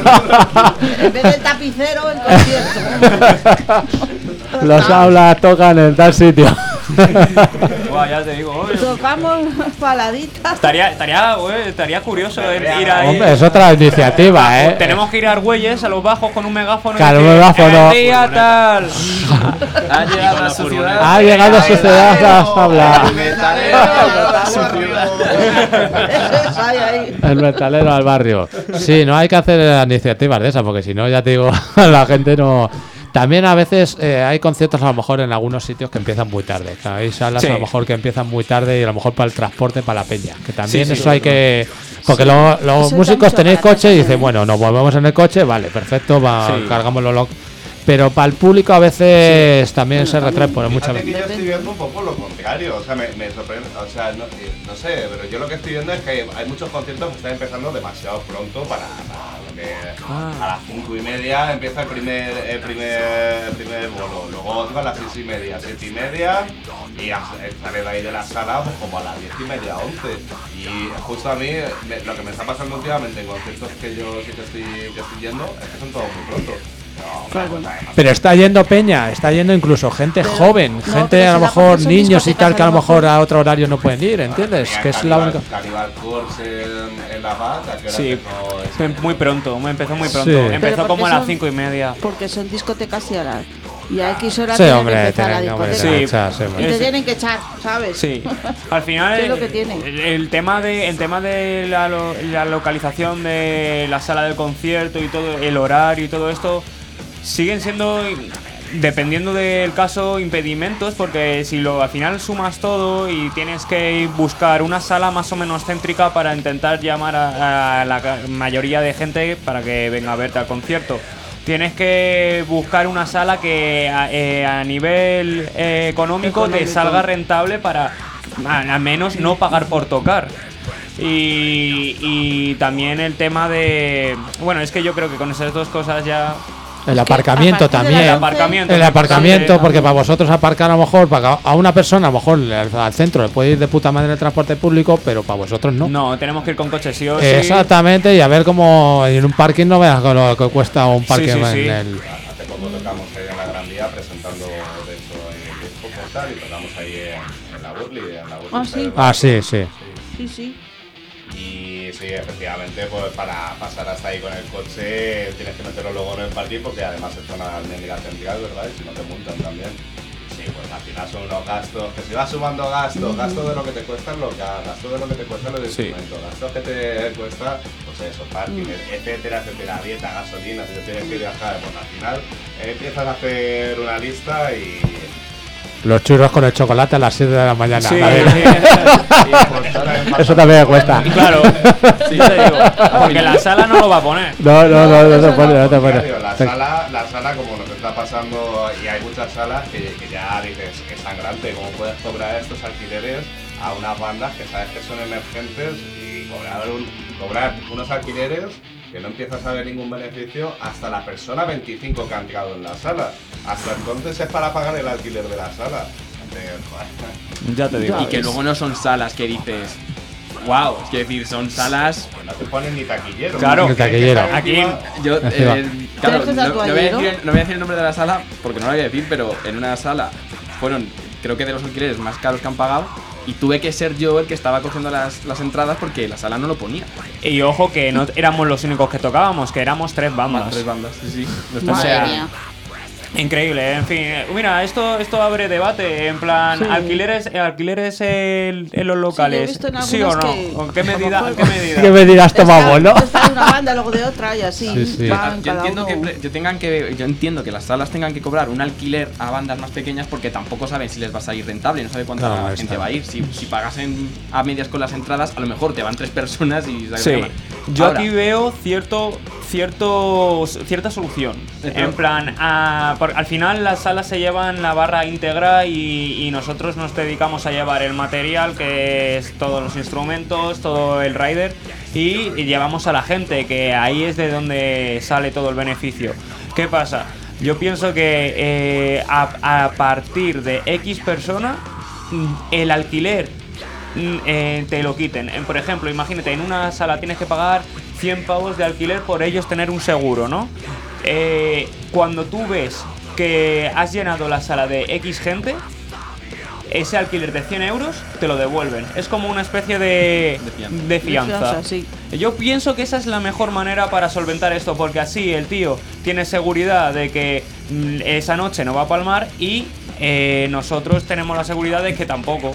En vez del tapicero, el concierto. Los aulas tocan en tal sitio. Buah, ya te digo, oye, Tocamos paladitas. estaría, estaría, güey, estaría curioso ir, ir ahí. Hombre, es otra iniciativa, ¿eh? Tenemos que ir a Argüelles, a los bajos con un megáfono. y Claro, un decir, megáfono. "El día tal". Ha llegado con a la su furgoneta. ciudad. Ha llegado a su ciudad a hablar. El metalero a su ciudad. Eso es, ahí, ahí. El metalero al barrio. Sí, no hay que hacer iniciativas de esas, porque si no, ya te digo, la gente no. También a veces eh, hay conciertos a lo mejor en algunos sitios que empiezan muy tarde. Claro, hay salas Sí. a lo mejor que empiezan muy tarde y a lo mejor para el transporte, para la peña. Que también Sí, sí, eso hay que... Porque luego los Eso músicos tanto tenéis para coche y la dicen, gente. bueno, nos volvemos en el coche, vale, perfecto, va, Sí. cargamos los... Pero para el público a veces también se retrae por muchas Fíjate que veces. yo estoy viendo un poco lo contrario, o sea, me, me sorprende, o sea, no, eh, no sé, pero yo lo que estoy viendo es que hay, hay muchos conciertos que están empezando demasiado pronto para, para lo que a las cinco y media empieza el primer, el primer, el primer bolo, luego otro a las seis y media, siete y media y a- sale de ahí de la sala pues como a las diez y media, once. Y justo a mí me- lo que me está pasando últimamente en conciertos que yo sí que estoy, que estoy yendo es que son todos muy pronto. Claro. Pero está yendo peña, está yendo incluso gente Pero- joven, no, gente pero a lo será mejor porque son niños y discotecas, tal que a lo a lo mejor mejor. a otro horario no pueden ir, ¿entiendes? Que es la única. Carnival Course en, en La Paz, ¿a qué hora Sí, empezó eso? Em- muy pronto, me empezó muy pronto. Sí. Empezó Pero como a porque las son- cinco y media. Porque son discotecas y a las y a X horas Sí, tienen hombre, que empezar la tienen- hombre, discoteca. Sí. echar, sí, Y hombre. te Es- tienen que echar, ¿sabes? Sí, al final ¿Qué es lo el, que tiene? el- el tema de el tema de la, lo- la localización de la sala del concierto y todo el horario y todo esto siguen siendo, dependiendo del caso, impedimentos, porque si lo al final sumas todo y tienes que buscar una sala más o menos céntrica para intentar llamar a, a la ca- mayoría de gente para que venga a verte al concierto. Tienes que buscar una sala que a, eh, a nivel eh, económico, te Económico. salga rentable para a- al menos no pagar por tocar. Y, y también el tema de... Bueno, es que yo creo que con esas dos cosas ya... El que aparcamiento a partir de también. las El aparcamiento. El aparcamiento, Sí, porque para vosotros aparcar a lo mejor, para a una persona a lo mejor al, al centro le puede ir de puta madre en el transporte público, pero para vosotros no. No, tenemos que ir con coche sí o sí. Exactamente, y a ver cómo en un parking no veas con lo que cuesta un parking sí, en sí. el... Hace poco tocamos ahí en la Gran Vía presentando, de hecho, el disco portal y tocamos ahí en, en la Burley, en la Burley. Ah, sí. Ah, sí, sí. Sí, sí. Y sí, efectivamente, pues para pasar hasta ahí con el coche tienes que meterlo luego en el parking porque además es zona mega central, ¿verdad? Y si no te multan también. Sí, pues al final son unos gastos, que si vas sumando gastos, gastos de lo que te cuesta el local, gastos de lo que te cuesta los Sí. instrumentos, gastos que te cuesta, pues eso, parking, etcétera, etcétera, dieta, gasolina, si te tienes que viajar, pues al final eh, empiezas a hacer una lista y... Los churros con el chocolate a las siete de la mañana. Sí, a ver. sí. Eso también me cuesta. Claro, sí, te digo, porque la sala no lo va a poner. No, no, no, no, eso te pone, no. no te Al pone. contrario, la sala, la sala como nos está pasando y hay muchas salas que, que ya dices que es sangrante, cómo puedes cobrar estos alquileres a unas bandas que sabes que son emergentes y cobrar, un, cobrar unos alquileres que no empiezas a ver ningún beneficio hasta la persona veinticinco que ha entrado en la sala. Hasta entonces es para pagar el alquiler de la sala. Entonces, joder, Ya te digo. Y que luego no son salas que dices, wow, es decir, son salas. que no te ponen ni taquillero. Claro. Ni taquillero. Aquí Yo, Encima. eh, claro, ¿Tienes no, que no voy a tatuallero? decir, no voy a decir el nombre de la sala porque no lo voy a decir, pero en una sala fueron, creo que de los alquileres más caros que han pagado. Y tuve que ser yo el que estaba cogiendo las, las entradas porque la sala no lo ponía. Y ojo que no éramos los únicos que tocábamos, que éramos tres bandas. Más tres bandas, sí, sí. No O está- sea, Madre mía. increíble, en fin. eh, Mira, esto esto abre debate, en plan, Sí. alquileres alquileres en, en los locales. visto en ¿Sí o algunas no? que- ¿O ¿En qué a lo medida? mejor- ¿En qué medida? ¿Qué me dirás, tomamos, no? Está, está de una banda, luego de otra y así. Sí, sí. Van Yo cada entiendo, que, uno. pre- yo, tengan que, yo entiendo que las salas tengan que cobrar un alquiler a bandas más pequeñas porque tampoco saben si les va a salir rentable, no saben cuánta No, gente está. va a ir. Si, si pagas en- a medias con las entradas, a lo mejor te van tres personas y se Sí, acaba. yo Ahora, aquí veo cierto, cierto, cierta solución. En plan, a- por- al final las salas se llevan la barra íntegra y, y nosotros nos dedicamos a llevar el material, que es todos los instrumentos, todo el rider, y, y llevamos a la gente, que ahí es de donde sale todo el beneficio. ¿Qué pasa? Yo pienso que eh, a, a partir de X persona, mm, el alquiler mm, eh, te lo quiten. En- Por ejemplo, imagínate, en una sala tienes que pagar cien pavos de alquiler por ellos tener un seguro, ¿no? Eh, cuando tú ves que has llenado la sala de X gente, ese alquiler de cien euros te lo devuelven. Es como una especie de, De fianza. de fianza. De fianza, sí. Yo pienso que esa es la mejor manera para solventar esto, porque así el tío tiene seguridad de que mm, esa noche no va a palmar y eh, nosotros tenemos la seguridad de que tampoco.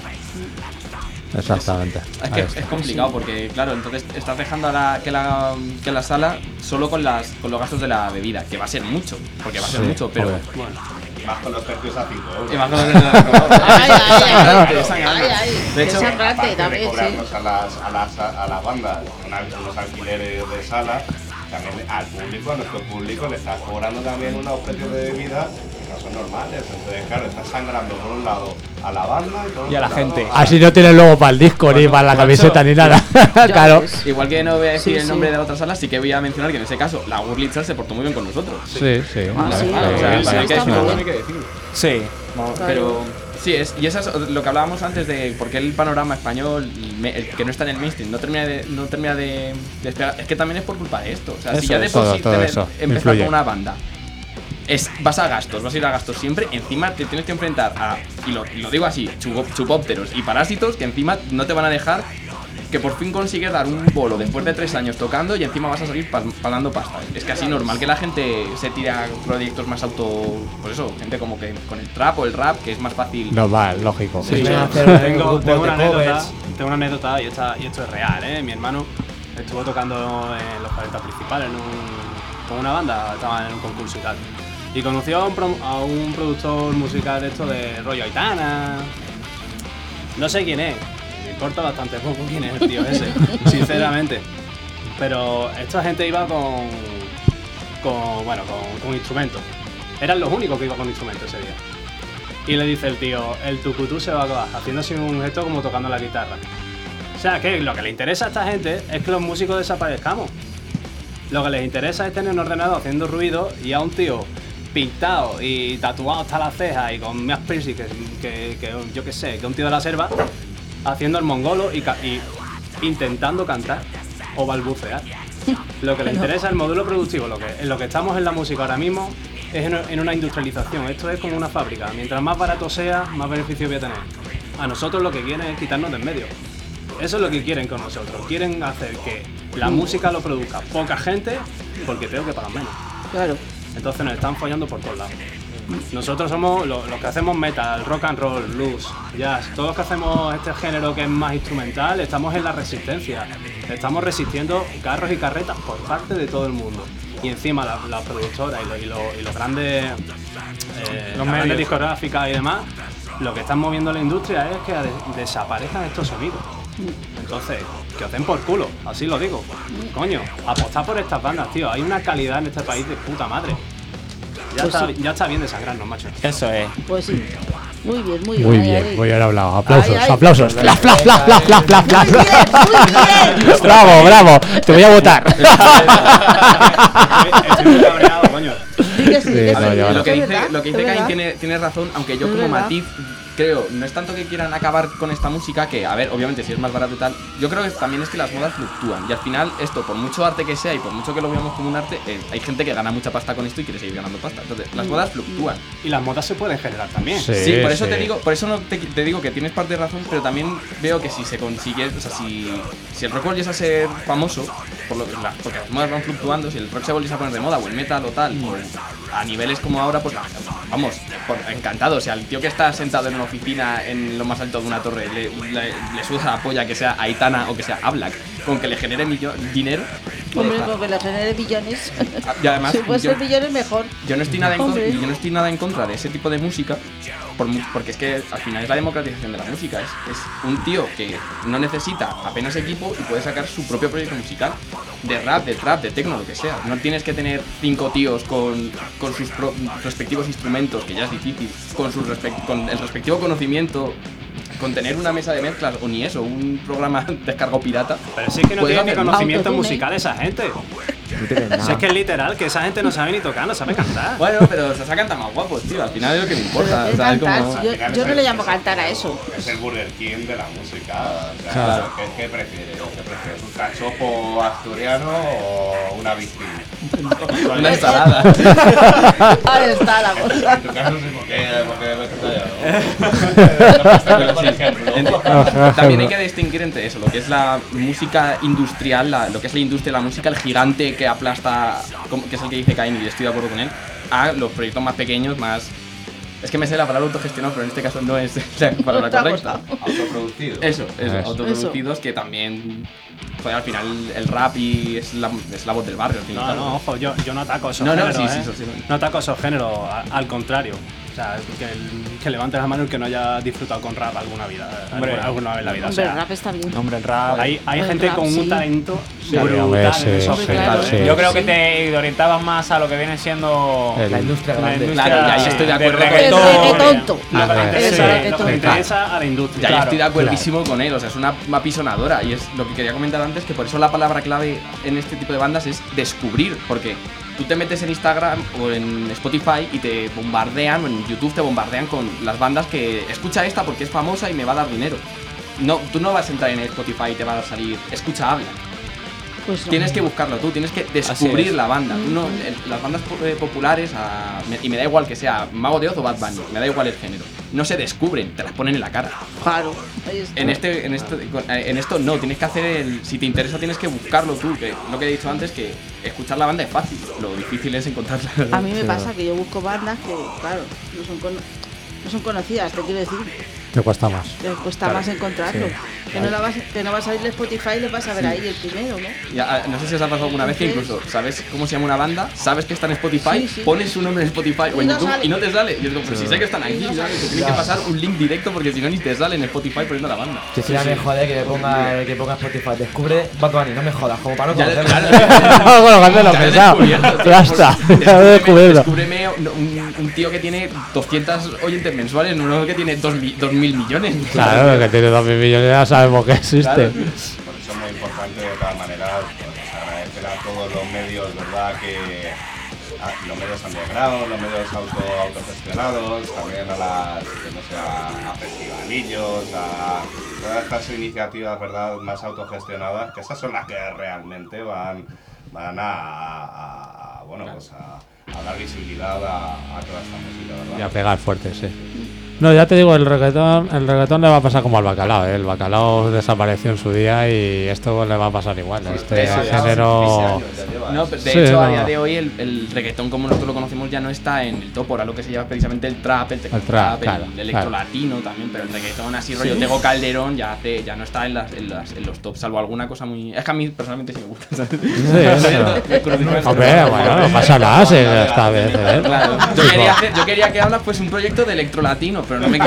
Exactamente. Es Ahí que está. es complicado porque, claro, entonces estás dejando a la, que, la, que la sala solo con las con los gastos de la bebida, que va a ser mucho, porque va a ser Sí, mucho, pero. joder. Y más con los tercios a cinco euros. Y más con los de la- Ay, ay, ay, Sangrante, ay, sangrante. ay, ay. De Qué hecho, sangrante Aparte de también, sí. cobrarnos a las, a las, a las bandas una- unos alquileres de sala, también al público, a nuestro público, le estás cobrando también unos precios de bebida que no son normales. Entonces, claro, estás sangrando por un lado a la banda y por Y a la otro lado gente. a- Así no tienes luego para el disco, ni para la camiseta, ni nada. Claro. ves. Igual que no voy a decir Sí, el nombre sí. de la otra sala, sí que voy a mencionar que en ese caso la Wurlitzer se portó muy bien con nosotros. Sí, sí. Ah, sí. Claro, o sea, Sí, sí, sí, hay que está decirlo, muy hay bien. que decirlo. Sí. Pero sí, es, y eso es lo que hablábamos antes de por qué el panorama español, me- el que no está en el mainstream, no termina de, no termina de, de despegar. Es que también es por culpa de esto. O sea, si Eso ya de es. por Todo- sí todo tener- eso empezar influye. con una banda es, vas a gastos, vas a ir a gastos siempre. Encima te tienes que enfrentar a, y lo, y lo digo así, chupo- chupópteros y parásitos que encima no te van a dejar. Que por fin consigues dar un bolo después de tres años tocando y encima vas a salir pal- palando pasta. Es casi normal que la gente se tire a proyectos más auto... Por eso, gente como que con el trap o el rap, que es más fácil. Normal, lógico. Sí, Voy a yo hacer un tengo, grupo tengo, una de anécdota, covers. tengo una anécdota y, esta, y esto es real, ¿eh? Mi hermano estuvo tocando en los cuarenta principales en un, con una banda, estaba en un concurso y tal. Y conoció a un, pro- a un productor musical de esto de rollo Aitana. No sé quién es, me importa bastante poco quién es el tío ese, sinceramente. Pero esta gente iba con, con bueno, con, con instrumentos. Eran los únicos que iban con instrumentos ese día. Y le dice el tío, el tucutú se va a acabar, haciéndose un gesto como tocando la guitarra. O sea, que lo que le interesa a esta gente es que los músicos desaparezcamos. Lo que les interesa es tener un ordenador haciendo ruido y a un tío pintado y tatuado hasta las cejas y con más piercing que, que, que yo qué sé, que un tío de la selva, haciendo el mongolo y, ca- y intentando cantar o balbucear. Lo que les interesa es el modelo productivo. Lo que, en lo que estamos en la música ahora mismo es en, en una industrialización. Esto es como una fábrica. Mientras más barato sea, más beneficio voy a tener. A nosotros lo que quieren es quitarnos de en medio. Eso es lo que quieren con nosotros. Quieren hacer que la música lo produzca poca gente porque tengo que pagar menos. Claro. Entonces nos están follando por todos lados. Nosotros somos los, los que hacemos metal, rock and roll, blues, jazz. Todos los que hacemos este género que es más instrumental, estamos en la resistencia. Estamos resistiendo carros y carretas por parte de todo el mundo. Y encima las la productoras y, lo, y, lo, y los grandes, eh, Los las grandes medios. discográficas y demás, lo que están moviendo la industria es que de- desaparezcan estos sonidos. Entonces, que os den por culo, así lo digo. Coño, apostad por estas bandas, tío. Hay una calidad en este país de puta madre. Ya, Pues está, sí. ya está bien de sangrarnos, macho. Eso es. Pues sí. Muy bien, muy bien. Muy ahí, bien, ahí. muy bien hablado. Aplausos, Ay, ay. aplausos. Fla, fla, fla, fla, fla, fla, fla. Muy bien, muy bien. Bravo, bravo. Te voy a votar. Estoy muy cabreado, coño. Sí que sí, que Sí, sí, no, yo es Lo que dice, verdad, lo que es dice Caín verdad. tiene, tiene razón, aunque yo Es como verdad. matiz creo, no es tanto que quieran acabar con esta música, que a ver, obviamente si es más barato y tal, yo creo que también es que las modas fluctúan y al final esto, por mucho arte que sea y por mucho que lo veamos como un arte, eh, hay gente que gana mucha pasta con esto y quiere seguir ganando pasta. Entonces, las modas fluctúan. Y las modas se pueden generar también. Sí. Sí, por eso sí. te digo, por eso no te, te digo que tienes parte de razón, pero también veo que si se consigue, o sea, si, si el rock volviese a ser famoso, por lo, la- porque las modas van fluctuando, si el rock se volviese a poner de moda o el metal o tal, o a niveles como ahora, pues vamos, por- encantado. O sea, el tío que está sentado en una oficina en lo más alto de una torre le, le, le suda la polla que sea Aitana o que sea Ablak, con que le genere millo- dinero. Hombre, con que le genere billones. Y además, si puede yo- ser billones, mejor. Yo no estoy nada en contra, Hombre. yo no estoy nada en contra de ese tipo de música, por mu- porque es que al final es la democratización de la música. Es, es un tío que no necesita apenas equipo y puede sacar su propio proyecto musical, de rap, de trap, de techno, lo que sea. No tienes que tener cinco tíos con, con sus pro- respectivos instrumentos, que ya es difícil, con, sus respec- con el respectivo conocimiento, con tener una mesa de mezclas o ni eso, un programa de descargo pirata. Pero si es que no Puedes tiene ni hacer- conocimiento Autotune. musical esa gente. No tienes Si nada. es que es literal, que esa gente no sabe ni tocar, no sabe cantar. Bueno, pero se sacan tan más guapos, tío. Al final es lo que me importa. Pero O sea, es cantar, como... si yo, yo no le llamo cantar a eso. Es el Burger King de la música. O sea, Claro. ¿qué, qué prefieres? ¿Qué prefieres? ¿Un cachopo asturiano o una víctima? Una ensalada. Ahí está la cosa. En tu caso sí, porque, porque vegetariano. Por ejemplo. Ent- También hay que distinguir entre eso, lo que es la música industrial, la- lo que es la industria de la música, el gigante que aplasta, como- que es el que dice Caín y estoy de acuerdo con él, a los proyectos más pequeños, más... Es que me sé la palabra autogestionado, pero en este caso no es la palabra Otra correcta. Autoproducido. Eso, eso, Eso. autoproducidos que también... Joder, al final el rap y es la, es la voz del barrio, al fin y al No, cabo. no, ojo, yo, yo no ataco esos No, no, géneros, sí, ¿eh? sí, sí, sí. No ataco esos géneros, a- al contrario. O sea, que, el- que levante la mano el que no haya disfrutado con rap alguna vida, Hombre. alguna, alguna vez en la vida. O Hombre, el sea, rap está bien. Hombre, el rap. hay, hay El gente rap, con sí. un talento Sí, brutal hombre, en sí, esos sí, géneros. sí. Yo creo que Sí. te orientabas más a lo que viene siendo El- La industria la grande. industria Claro, ya, ya estoy de acuerdo con El reggaetón. reggaetonto. Lo que le Ah, interesa, sí. lo que Reggaetón. le interesa a la industria. Ya, yo Claro, estoy de acuerdísimo con él, o sea, es una apisonadora y es lo que quería comentar antes, que por eso la palabra clave en este tipo de bandas es descubrir, porque tú te metes en Instagram o en Spotify y te bombardean, o en YouTube te bombardean con las bandas que escucha esta porque es famosa y me va a dar dinero. No, tú no vas a entrar en Spotify y te va a salir, escucha, habla. Pues no. Tienes que buscarlo tú, tienes que descubrir es. la banda. Tú no, el- las bandas po- eh, populares, a- me- y me da igual que sea Mago de Oz o Bad Bunny, me da igual el género, no se descubren, te las ponen en la cara. Claro, ahí está. En este, en esto, en esto no, tienes que hacer el, si te interesa tienes que buscarlo tú, que lo que he dicho antes, que escuchar la banda es fácil, lo difícil es encontrarla. A mí me Sí, pasa verdad. que yo busco bandas que, claro, no son, cono- no son conocidas, te quiero decir. Te cuesta más. Que cuesta Claro, más encontrarlo. sí. Que, no la vas, que no vas a irle a Spotify y le vas a ver ahí el primero, ¿no? Ya, ah, no sé si os ha pasado alguna vez que incluso sabes cómo se llama una banda, sabes que está en Spotify, Sí, sí. pones su nombre en Spotify o Y en no YouTube sale. y no te sale. Y yo digo, pero si sé que están aquí, Y no ¿sabes? sale. Te tienen que pasar un link directo porque si no ni te sale en Spotify poniendo la banda. Que si ya me jode que me ponga, que ponga Spotify. Descubre Bad Bunny, no me jodas, como para no Ya, conocerlo. claro. Bueno, que hace lo Ya he pesado. descubierto, Ya tío. está. Ya lo he Descúbreme, descubierto. descúbreme un, un- un tío que tiene doscientos oyentes mensuales, no uno que tiene dos mil millones. Claro, que tiene dos mil millones, ya sabemos que existe. Claro. Por eso es muy importante de todas maneras pues, agradecer a todos los medios, ¿verdad? Que a los medios underground, los medios auto, autogestionados, también a las, que no sé, a, a festivalillos, a todas estas iniciativas, ¿verdad? Más autogestionadas, que esas son las que realmente van, van a, a- a, bueno, pues a, a dar visibilidad a, a toda esta música, ¿verdad? Y a pegar fuerte, sí. No, ya te digo, el reggaetón, el reggaetón le va a pasar como al bacalao, ¿eh? El bacalao desapareció en su día y esto le va a pasar igual. Este Eso ya, género. No, pero de Sí, hecho, no. a día de hoy el, el reggaetón como nosotros lo conocemos ya no está en el top, ahora lo que se llama precisamente el trap, el techno El trap, trap, claro, el electro claro. latino también, pero el reggaetón así rollo Tego Calderón ya hace, ya no está en, las, en, las, en los tops, salvo alguna cosa muy... Es que a mí personalmente sí me gusta, ¿sabes? eso. Hombre, bueno, no pasa nada, sí, esta vez, ¿eh? Claro, yo, Sí, quería po- hacer- yo quería que Habla fuese un proyecto de electro latino, pero no me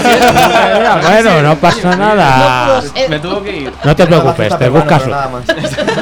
Bueno, no pasa nada. Me tuvo que ir. No te preocupes, te buscas pero nada uno. más. Te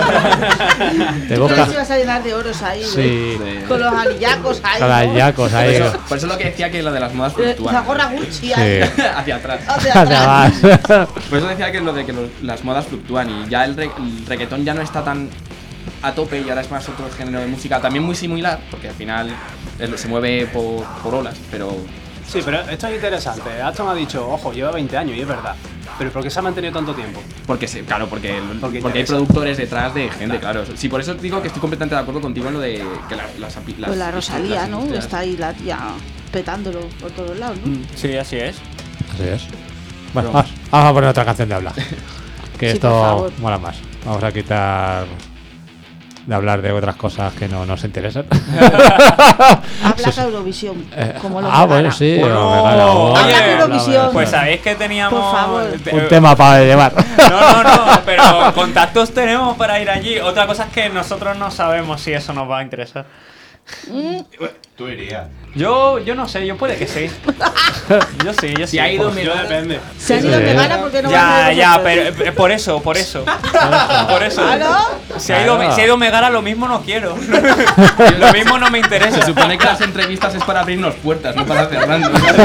Tú buscas te vas a llenar de oros ahí, Sí. ¿eh? Con los anillacos ahí. Con ¿no? anillacos Por ahí. eso, por eso lo que decía que lo de las modas Eh, fluctúan. La gorra Gucci ahí. Sí. Hacia atrás. Hacia Hacia atrás. atrás. Por eso decía que lo de que los- las modas fluctúan y ya el, re- el reggaetón ya no está tan a tope y ahora es más otro género de música también muy similar, porque al final eh, se mueve por, por olas, pero Sí, pero esto es interesante. Aston ha dicho, ojo, lleva veinte años y es verdad. Pero ¿por qué se ha mantenido tanto tiempo? porque se, claro, porque, el- Porque porque hay interesa. productores detrás de gente, claro. Sí, por eso digo que estoy completamente de acuerdo contigo en lo de que la- las, api- las Pues la Rosalía, las ¿no? industrias- Está ahí la tía petándolo por todos lados, ¿no? Sí, así es. Así es. Bueno, vamos, vamos a poner otra canción de hablar. Que Sí, esto por favor. mola más. Vamos a quitar de hablar de otras cosas que no nos interesan. Habla que Eurovisión. Eh, Como lo ah, que bueno, gana. sí. Bueno, me gana. Oh, Habla de oye, Eurovisión. Pues sabéis que teníamos. Por favor. un tema para llevar. No, no, no, pero contactos tenemos para ir allí. Otra cosa es que nosotros no sabemos si eso nos va a interesar. Tú irías. Yo, yo no sé, yo puede que sí. Yo sí, yo sí. Si ha ido, me Yo depende. Se han ido Sí. que gana porque no van Ya, a ya, pero eh, por eso, por eso. Por eso. ¿Aló? Si ha ido, Claro. si ha ido Megara, lo mismo no quiero. Lo mismo no me interesa. Se supone que las entrevistas es para abrirnos puertas, no para cerrarnos. Pero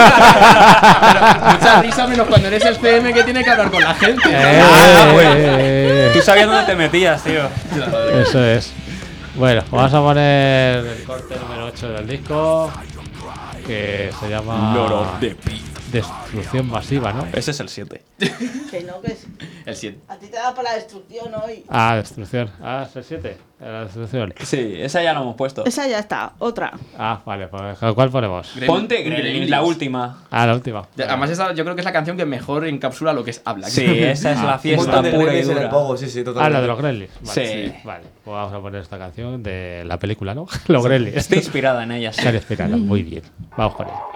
mucha risa menos cuando eres el C M que tiene que hablar con la gente. Eh, Ah, eh, bueno. eh, Tú sabías dónde te metías, tío. eh. Eso es. Bueno, vamos a poner el corte número ocho del disco. Que se llama Destrucción Masiva, ¿no? Ese es el siete. Que no, que es- El siete. a ti te da para la destrucción hoy. Ah, Destrucción. Ah, es el siete. La Destrucción. Sí, esa ya lo hemos puesto. Esa ya está, otra. Ah, vale, pues ¿cuál ponemos? Ponte Gremlins. Gremlins, la última. Ah, la última. Ya, Además, esa yo creo que es la canción que mejor encapsula lo que es habla. Sí, esa es la Un fiesta montón de pura y Gremlins en el dura. pogo, sí, sí, totalmente. Ah, la de los Gremlins. Vale, Sí. Vale, pues vamos a poner esta canción de la película, ¿no? Los Gremlins. Está inspirada en ella, sí. Está inspirada, muy bien. Vamos con ella.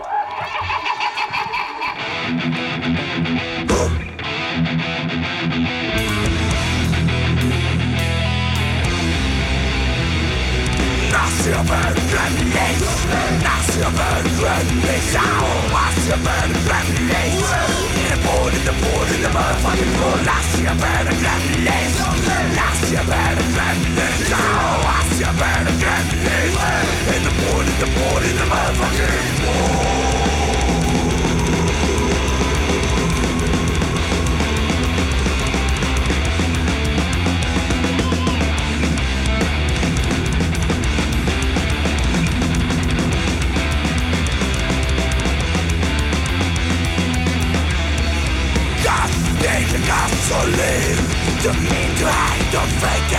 Gasoline, to me to hide, don't forget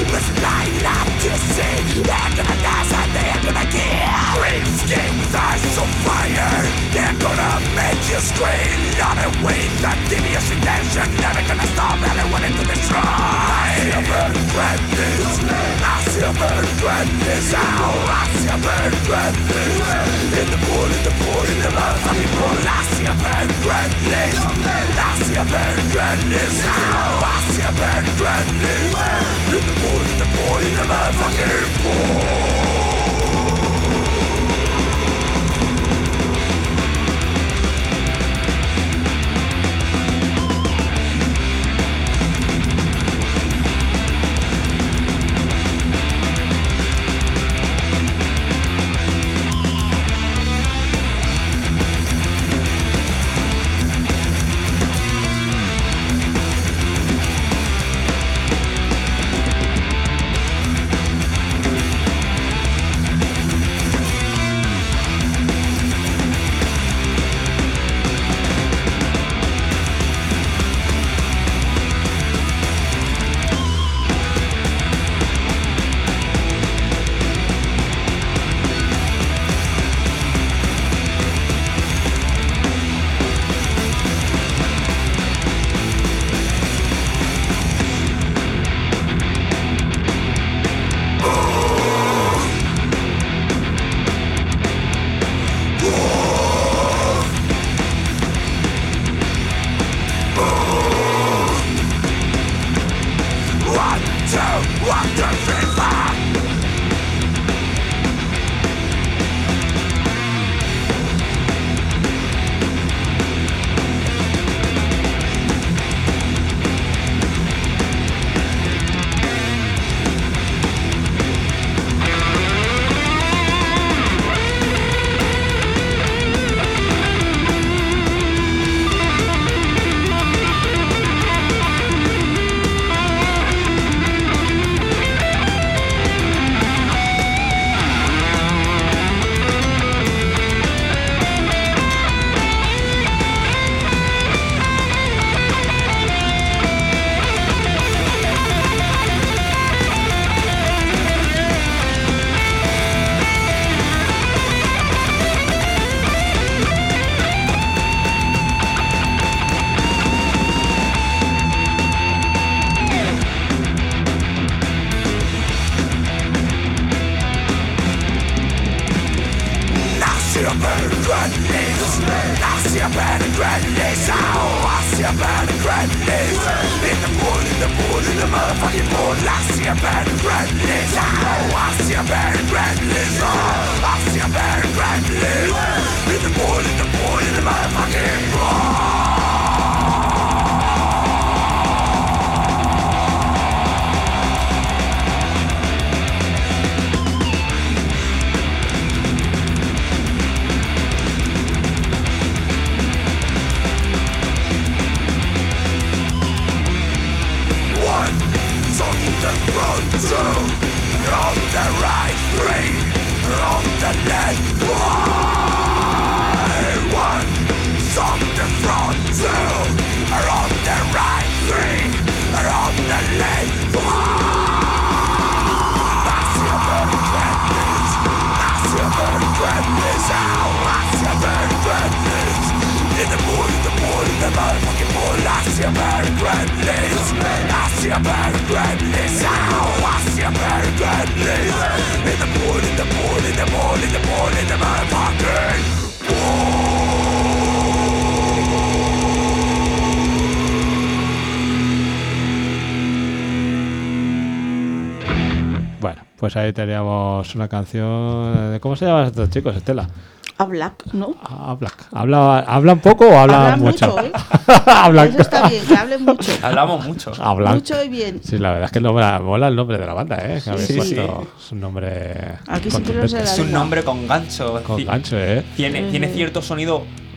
Bueno, pues ahí teníamos una canción. ¿Cómo se llaman estos chicos, Estela? A Black, ¿no? A Black. ¿Habla, ¿Hablan poco o hablan, Hablan mucho? mucho, ¿eh? Hablan. Eso está bien, que hablen mucho. Hablamos mucho. Hablan. Mucho y bien. Sí, la verdad es que el nombre, mola el nombre de la banda, ¿eh? Que habéis Sí, puesto. sí. Es un nombre. Aquí siempre no se contundente. la Es un lengua. nombre con gancho. Con Ci- gancho, ¿eh? Tiene, tiene cierto sonido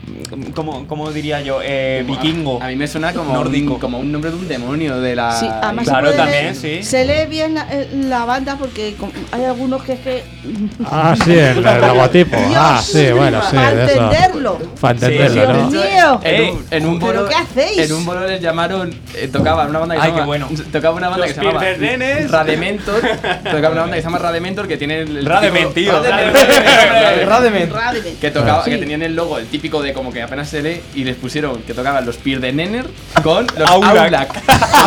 como, como diría yo, eh, vikingo. A mí me suena como nórdico. un, como un nombre de un demonio de la. Sí, además Claro, se puede también, leer- sí. Se lee bien la, eh, la banda porque com- hay algunos que es que. Ah, sí, el, el logotipo. Ah, sí, bueno, sí, Para de eso. entenderlo. Para entenderlo, Dios ¿no? mío. En un, en un ¿Pero bolo, qué hacéis? En un bolo les llamaron. Eh, tocaban una banda que Ay, se qué llama. bueno. Tocaba una banda Los que se llama. Pirdernenes. Radementor. Tocaba una banda que se llama Radementor que tiene el. el Radement, típico- tío. Radement. Radement. Radiment. Que tocaba, Sí. que tenían el logo, el típico de como que apenas se lee, y les pusieron que tocaban los Pirdenenner con los Aulak.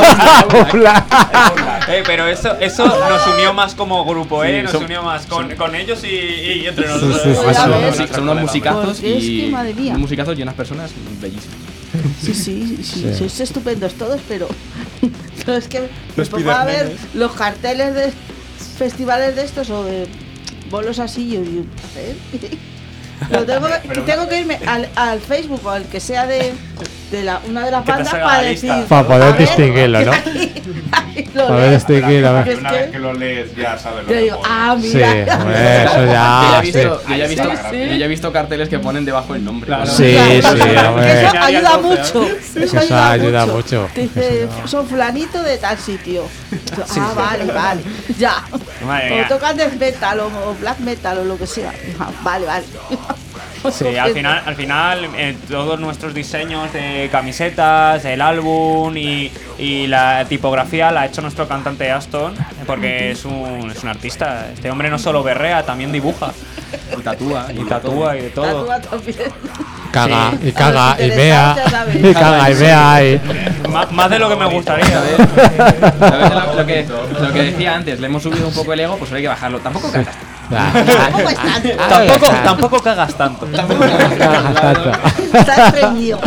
Aulak. Eh, pero eso, eso nos unió más como grupo, ¿eh? Sí, Nos son- unió más con, con ellos y, y entre Sí, nosotros. sí, sí, Ya Son, ves. unos- son unos musicazos Porque es y que, madre mía. unos musicazos y unas personas bellísimas. Sí, sí, sí, Sí. sois estupendos todos, pero. pero es que me Los pongo a ver Spidermanes. los carteles de festivales de estos o de bolos así y yo digo, a ver. Pero tengo, que, tengo que irme al, al Facebook o al que sea de, de la, una de las Que te bandas salga para la decir. lista. Para poder a ver, distinguirlo, ¿no? ahí- ahí lo Para leo. distinguir, a ver. Que es Una que- vez que lo lees ya sabes lo Yo que digo, pone. ah, Sí, mira. bueno, eso yo ya ya. he visto, Sí, yo ya he visto, Sí, sí. yo ya he visto carteles que ponen debajo el nombre. Claro. sí, Claro, sí, claro, hombre. que eso Que ayuda haya mucho. doce, Eso Eso ayuda mucho. Te dice, son fulanito de tal sitio. Ah, vale, vale. Ya. Madre O mía. tocan death metal o, o black metal o lo que sea. Ah, vale, vale. Sí, al final, al final eh, todos nuestros diseños de camisetas, el álbum y, y la tipografía la ha hecho nuestro cantante Aston, porque es un, es un artista. Este hombre no solo berrea, también dibuja. Y tatúa. Y tatúa y de todo. Tatúa también. Caga, Sí. y caga, A los y mea. interesantes, ¿sabes? Y caga, y mea. Y... Má- más de lo que me gustaría. ¿Sabes lo, lo que, lo que decía antes? Le hemos subido un poco el ego, pues hay que bajarlo. Tampoco cagas. Tampoco es tanto. Tampoco, tampoco cagas tanto. Tampoco cagas. Está estreñido.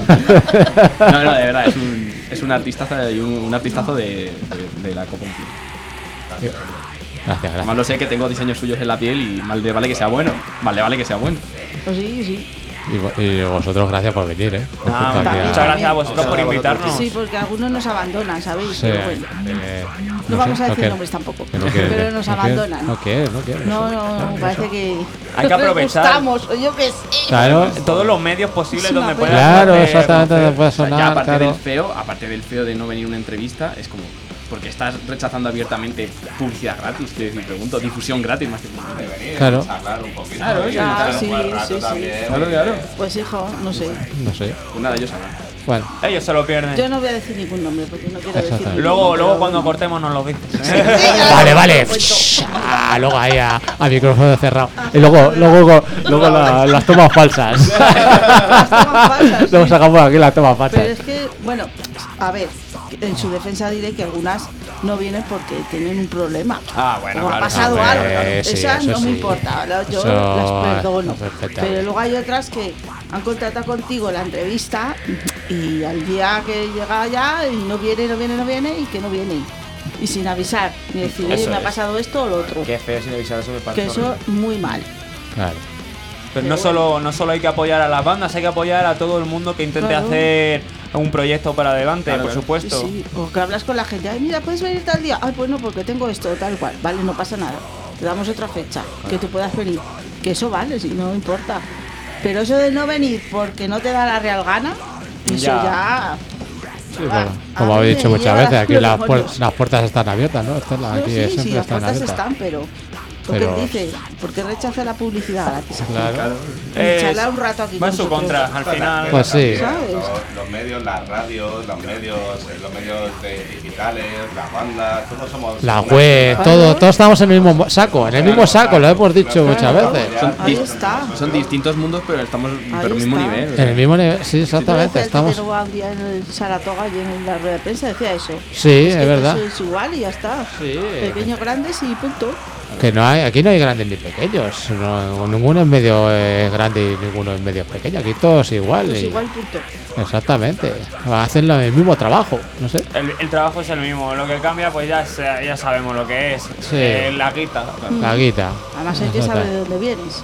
No, no, de verdad, es un, es un artistazo y un, un artistazo de, de, de la Copa. Gracias, gracias. Además lo sé que tengo diseños suyos en la piel y mal le vale que sea bueno. Mal le vale que sea bueno. Pues sí, sí. Y, vo- y vosotros, gracias por venir, ¿eh? Por Ah, estar aquí a- muchas gracias a vosotros por invitarnos. Sí, porque algunos nos abandonan, ¿sabéis? Sí, Pero bueno. eh, No vamos sé, a decir quiere. nombres tampoco. Que no quiere, Pero nos no quiere, abandonan. No quiere, no quiere. No, no, no, parece que. Hay que no les aprovechar. gustamos, o yo qué sé. Claro, Todos los medios posibles Es una donde pena. puedas. claro, hacer- exactamente, donde puede O sea, ya sonar, aparte claro. del feo, aparte del feo de no venir a una entrevista, es como porque estás rechazando abiertamente publicidad gratis, que me pregunto, difusión gratis más que publicidad. Venir, Claro. charlar un poquito. Claro, y ya, estar un sí, buen rato sí, sí. también. Claro, claro. Pues hijo, no sé. No sé. Pues nada, ellos sabrán. Bueno, Ellos se lo pierden. Yo no voy a decir ningún nombre porque no quiero decir. Exactamente. ningún Luego, nombre, luego pero- cuando cortemos nos lo dices. Sí, vale, ya, vale. lo cuento. Ah, luego ahí a, a micrófono cerrado. Y luego, luego, luego la- las tomas falsas. Las tomas falsas, Luego sí. sacamos aquí las tomas Pero falsas. es que, bueno, a ver, en su defensa diré que algunas no vienen porque tienen un problema. Ah, bueno, o ha claro, pasado hombre, algo. sí, Esas eso no me sí. importa, la- yo Eso las perdono. es respetable. Pero luego hay otras que han contratado contigo la entrevista y al día que llega ya y no viene, no viene, no viene y que no viene. Y sin avisar, ni decir, oye, Eso me ha es. pasado esto o lo otro. Qué feo sin avisar, eso me parece. Que eso muy mal. Claro. Pero no solo, no solo hay que apoyar a las bandas, hay que apoyar a todo el mundo que intente Claro. hacer un proyecto para adelante, Claro, por claro. supuesto. Sí, sí. O que hablas con la gente, ay, mira, puedes venir tal día. Ay, pues no, porque tengo esto, tal cual. Vale, no pasa nada. Te damos otra fecha, que tú puedas venir. Que eso vale, si no importa. Pero eso de no venir porque no te da la real gana, eso Ya. ya. Sí, Ah, como, como a mí he dicho me muchas lleva veces, las aquí las, demonios. puer- las puertas están abiertas, ¿no? Están, No, aquí sí, siempre sí, las están puertas abiertas. están, pero. Lo que Pero- él dice, porque rechaza la publicidad gratis. aquí? Claro. Es- Charlar un rato aquí va en con su nosotros. contra, al final. Pues sí. ¿Sabes? Los, los medios, las radios, los medios, eh, los medios de- digitales, las bandas, todos somos. La una web, sola- todo, todos estamos en el mismo saco, en el mismo saco, lo hemos dicho muchas Claro. veces. Son, Ahí dis- está. son distintos mundos, pero estamos pero al mismo está. nivel. o En sea. el mismo nivel, sí, Yo exactamente, decía el estamos. Tito Novoa un día en el Saratoga y en la rueda de prensa decía eso. Sí, Es es que verdad. eso es igual y ya está. Sí. Pequeños, grandes y punto. Que no hay, aquí no hay grandes ni pequeños, no, ninguno es medio eh, grande y ninguno es medio pequeño, aquí todos igual. Pues y- igual, punto. Exactamente, hacen lo- el mismo trabajo, no sé. El, el trabajo es el mismo, lo que cambia pues ya, se- ya sabemos lo que es. Sí. Eh, la guita. La guita. Además hay que Exacto. saber de dónde vienes.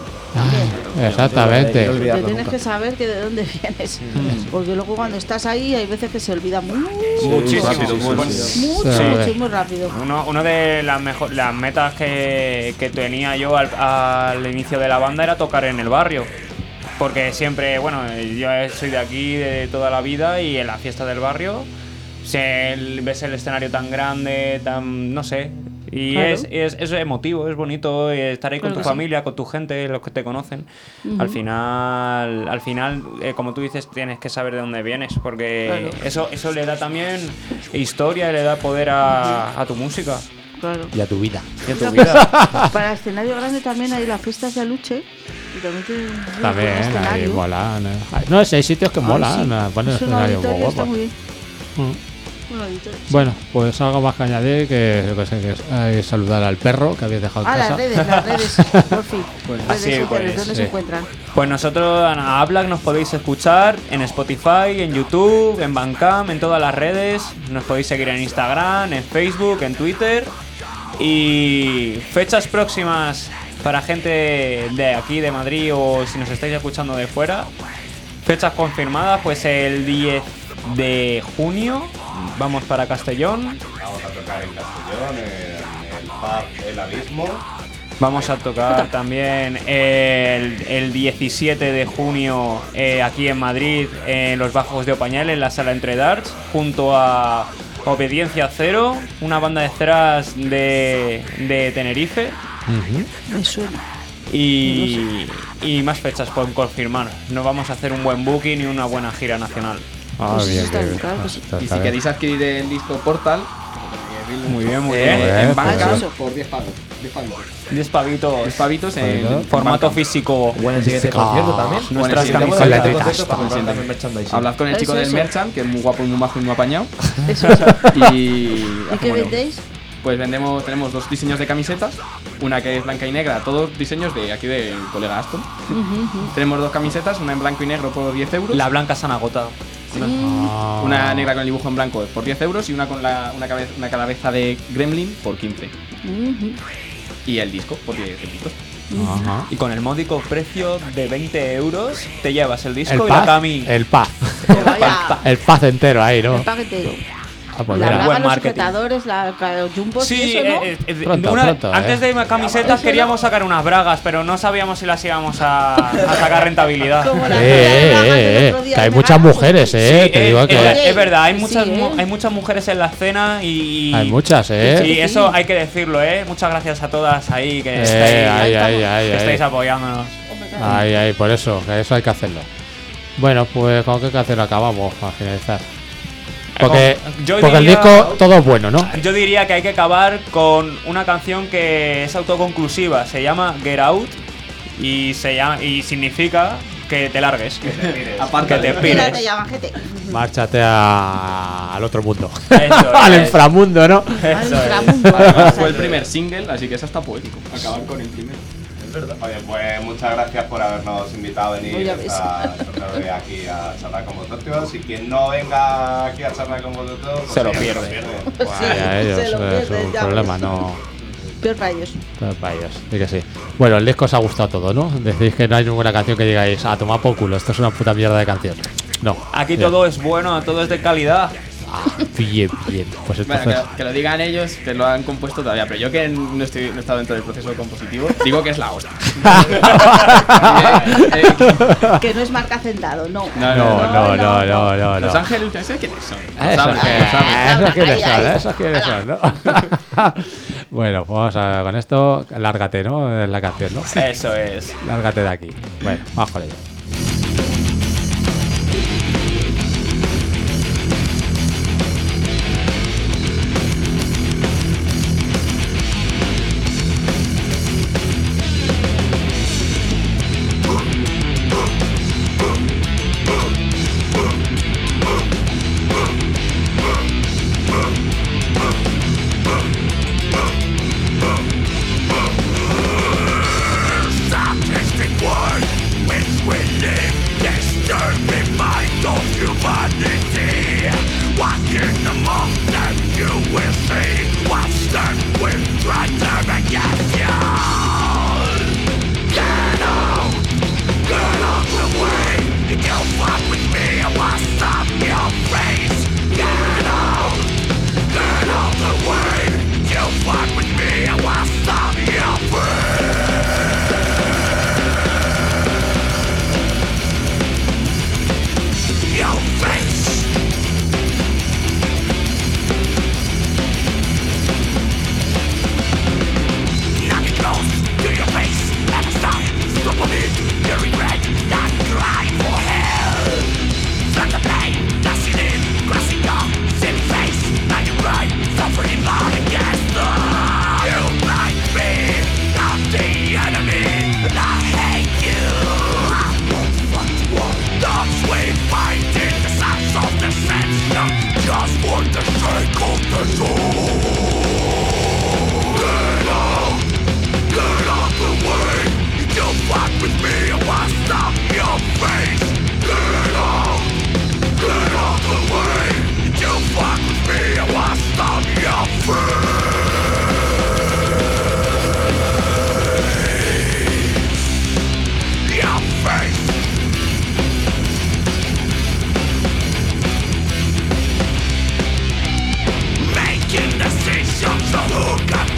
Ah, exactamente. No olvidarlo Te tienes nunca. que saber que de dónde vienes. Porque luego cuando estás ahí hay veces que se olvida mucho. Muchísimo. rápido, muy Pues- rápido. Mucho, Sí. mucho y muy rápido. Uno, uno de las mejor, las metas que, que tenía yo al, al inicio de la banda era tocar en el barrio. porque siempre, bueno, yo soy de aquí de toda la vida y en la fiesta del barrio se, ves el escenario tan grande, tan, no sé, y Claro. es, es, es emotivo, es bonito estar ahí Claro con tu que sí. familia, con tu gente, los que te conocen. Ujú. Al final, al final eh, como tú dices, tienes que saber de dónde vienes, porque Claro. eso, eso le da también historia, le da poder a, a tu música Claro. Y a tu vida. y a tu Una vida. cosa, para el escenario grande también hay las fiestas de Aluche. Y también tienen un buen También, ahí escenario. molan. eh. Ay, No, si hay sitios que Ay, molan, sí. eh, ponen Es un escenarios muy auditorio, está guapos. muy bien. Mm. Un auditorio. Bueno, pues algo más que añadir, que, yo que sé, que es eh, saludar al perro que habéis dejado en Ah, casa. las redes, las redes, por fin. Pues redes así, sociales, pues, ¿dónde sí. se encuentran? Pues nosotros a Hablac nos podéis escuchar en Spotify, en YouTube, en Bandcamp, en todas las redes. Nos podéis seguir en Instagram, en Facebook, en Twitter. Y fechas próximas para gente de aquí, de Madrid, o si nos estáis escuchando de fuera. Fechas confirmadas, pues el diez de junio vamos para Castellón. Vamos a tocar en Castellón, en el pub El Abismo. Vamos a tocar también el, el diecisiete de junio eh, aquí en Madrid, en los Bajos de Opañal, en la Sala Entre Darts, junto a Obediencia Cero, una banda de ceras de, de Tenerife. Ujú. Me suena. Y, y más fechas pueden confirmar. Nos vamos a hacer un buen booking y una buena gira nacional. Ah, Pues bien, está bien, bien, claro que sí. Está- Y está si bien. queréis adquirir el disco Portal, Muy bien, muy eh, bien. Joder, en pues Bandcamp eso. por diez pavos. diez pavitos. diez pavitos. diez pavitos en Pavitos. Formato Bandcamp. físico. Bueno, el siguiente concierto también. Nuestras sí, camisetas. con la Este letrita. concierto para Como comprar siempre. también merchandising. Hablad con el chico Eso, del eso. Merchant, que es muy guapo y muy majo y muy apañado. Eso, eso. Y, ¿Y qué bueno, vendéis? Pues vendemos, tenemos dos diseños de camisetas, una que es blanca y negra, todos diseños de aquí del colega Aston. Ujú, ujú. Tenemos dos camisetas, una en blanco y negro por diez euros, La blanca se han agotado. Ah. una negra con el dibujo en blanco por diez euros y una con la, una, cabeza, una cabeza de Gremlin por quince. Ujú. Y el disco por diez euros. Ajá. Y con el módico precio de veinte euros te llevas el disco El y la paz, cami. el paz, Vaya, el paz entero ahí, ¿no? el paquetero. Ah, pues La mira. braga, Buen los marketing. sujetadores, la, los jumbos Sí, y eso, ¿no? eh, eh, Pronto, una- pronto, antes eh. de camisetas Eso queríamos no. sacar unas bragas, pero no sabíamos si las íbamos a, a sacar rentabilidad. Como Eh, la eh, braga del eh, otro día que hay de muchas Megara, mujeres, Sí, eh. Te eh, digo eh, que es verdad, hay Sí, muchas, ¿eh? mu- hay muchas mujeres en la escena y. hay muchas, eh. Y eso hay que decirlo, ¿eh? Muchas gracias a todas ahí que Eh, estáis, ay, ay, que ay, estáis ay. apoyándonos. Ahí, ahí, por eso, que eso hay que hacerlo. Bueno, pues con qué canción acabamos a finalizar. Porque, Yo porque el diría- disco todo es bueno, ¿no? Yo diría que hay que acabar con una canción que es autoconclusiva, se llama Get Out y se llama y significa que te largues, que te pires, Aparte que te de- Mira, te pires. llaman gente. Márchate a- al otro mundo. Eso Al es. inframundo, ¿no? Al Eso es. inframundo. Fue el primer single, así que eso está poético. Acabar con el primer. Es verdad. Oye, pues muchas gracias por habernos invitado a venir Oye, a ver. esta esta tarde aquí a charlar con vosotros. Y quien no venga aquí a charlar con vosotros, pues Se lo ya pierde. Sí, Vaya, ellos, se lo eh, es pierden, un ya problema, ves. no. Peor para ellos. Pero para ellos, sí que sí. Bueno, el disco os ha gustado todo, ¿no? Decís que no hay ninguna canción que digáis, a tomar por culo, esto es una puta mierda de canción. No. Aquí Bien. todo es bueno, todo es de calidad. Ah, bien, bien. Pues Bueno, entonces. que, que lo digan ellos, que lo han compuesto todavía, pero yo que no, estoy, no he estado dentro del proceso compositivo, digo que es la hostia. Eh, eh, Que no es marca Hacendado, no. No, No, no, no, no, no. Los no. Ángeles, ¿sabes quiénes son? Lo Esos saben, que- lo saben. esos quiénes Ahí, son, ahí. esos quiénes son, ¿no? Bueno, pues vamos a con esto, lárgate, ¿no? Es la canción, ¿no? Eso es. Lárgate de aquí. Bueno, vamos con ello. Stop tasting wine, which will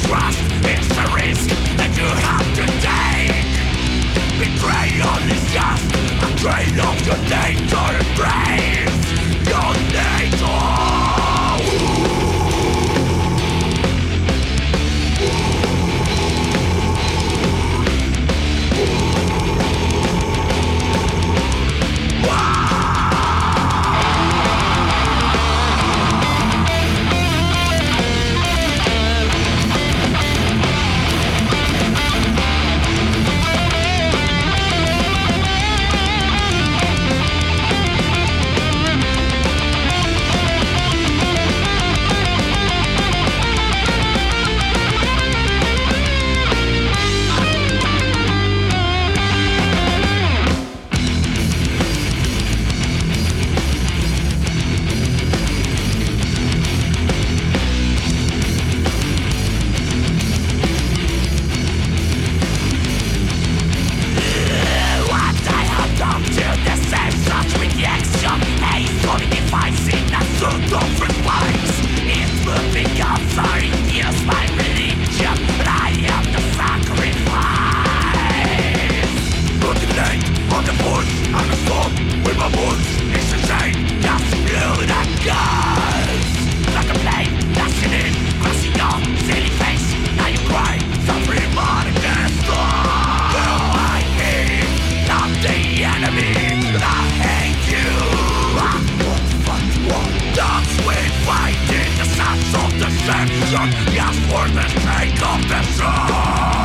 trust is the risk that you have to take. Betrayal is just a trade of your nature. Embrace your nature. Yes, for the sake of the sun.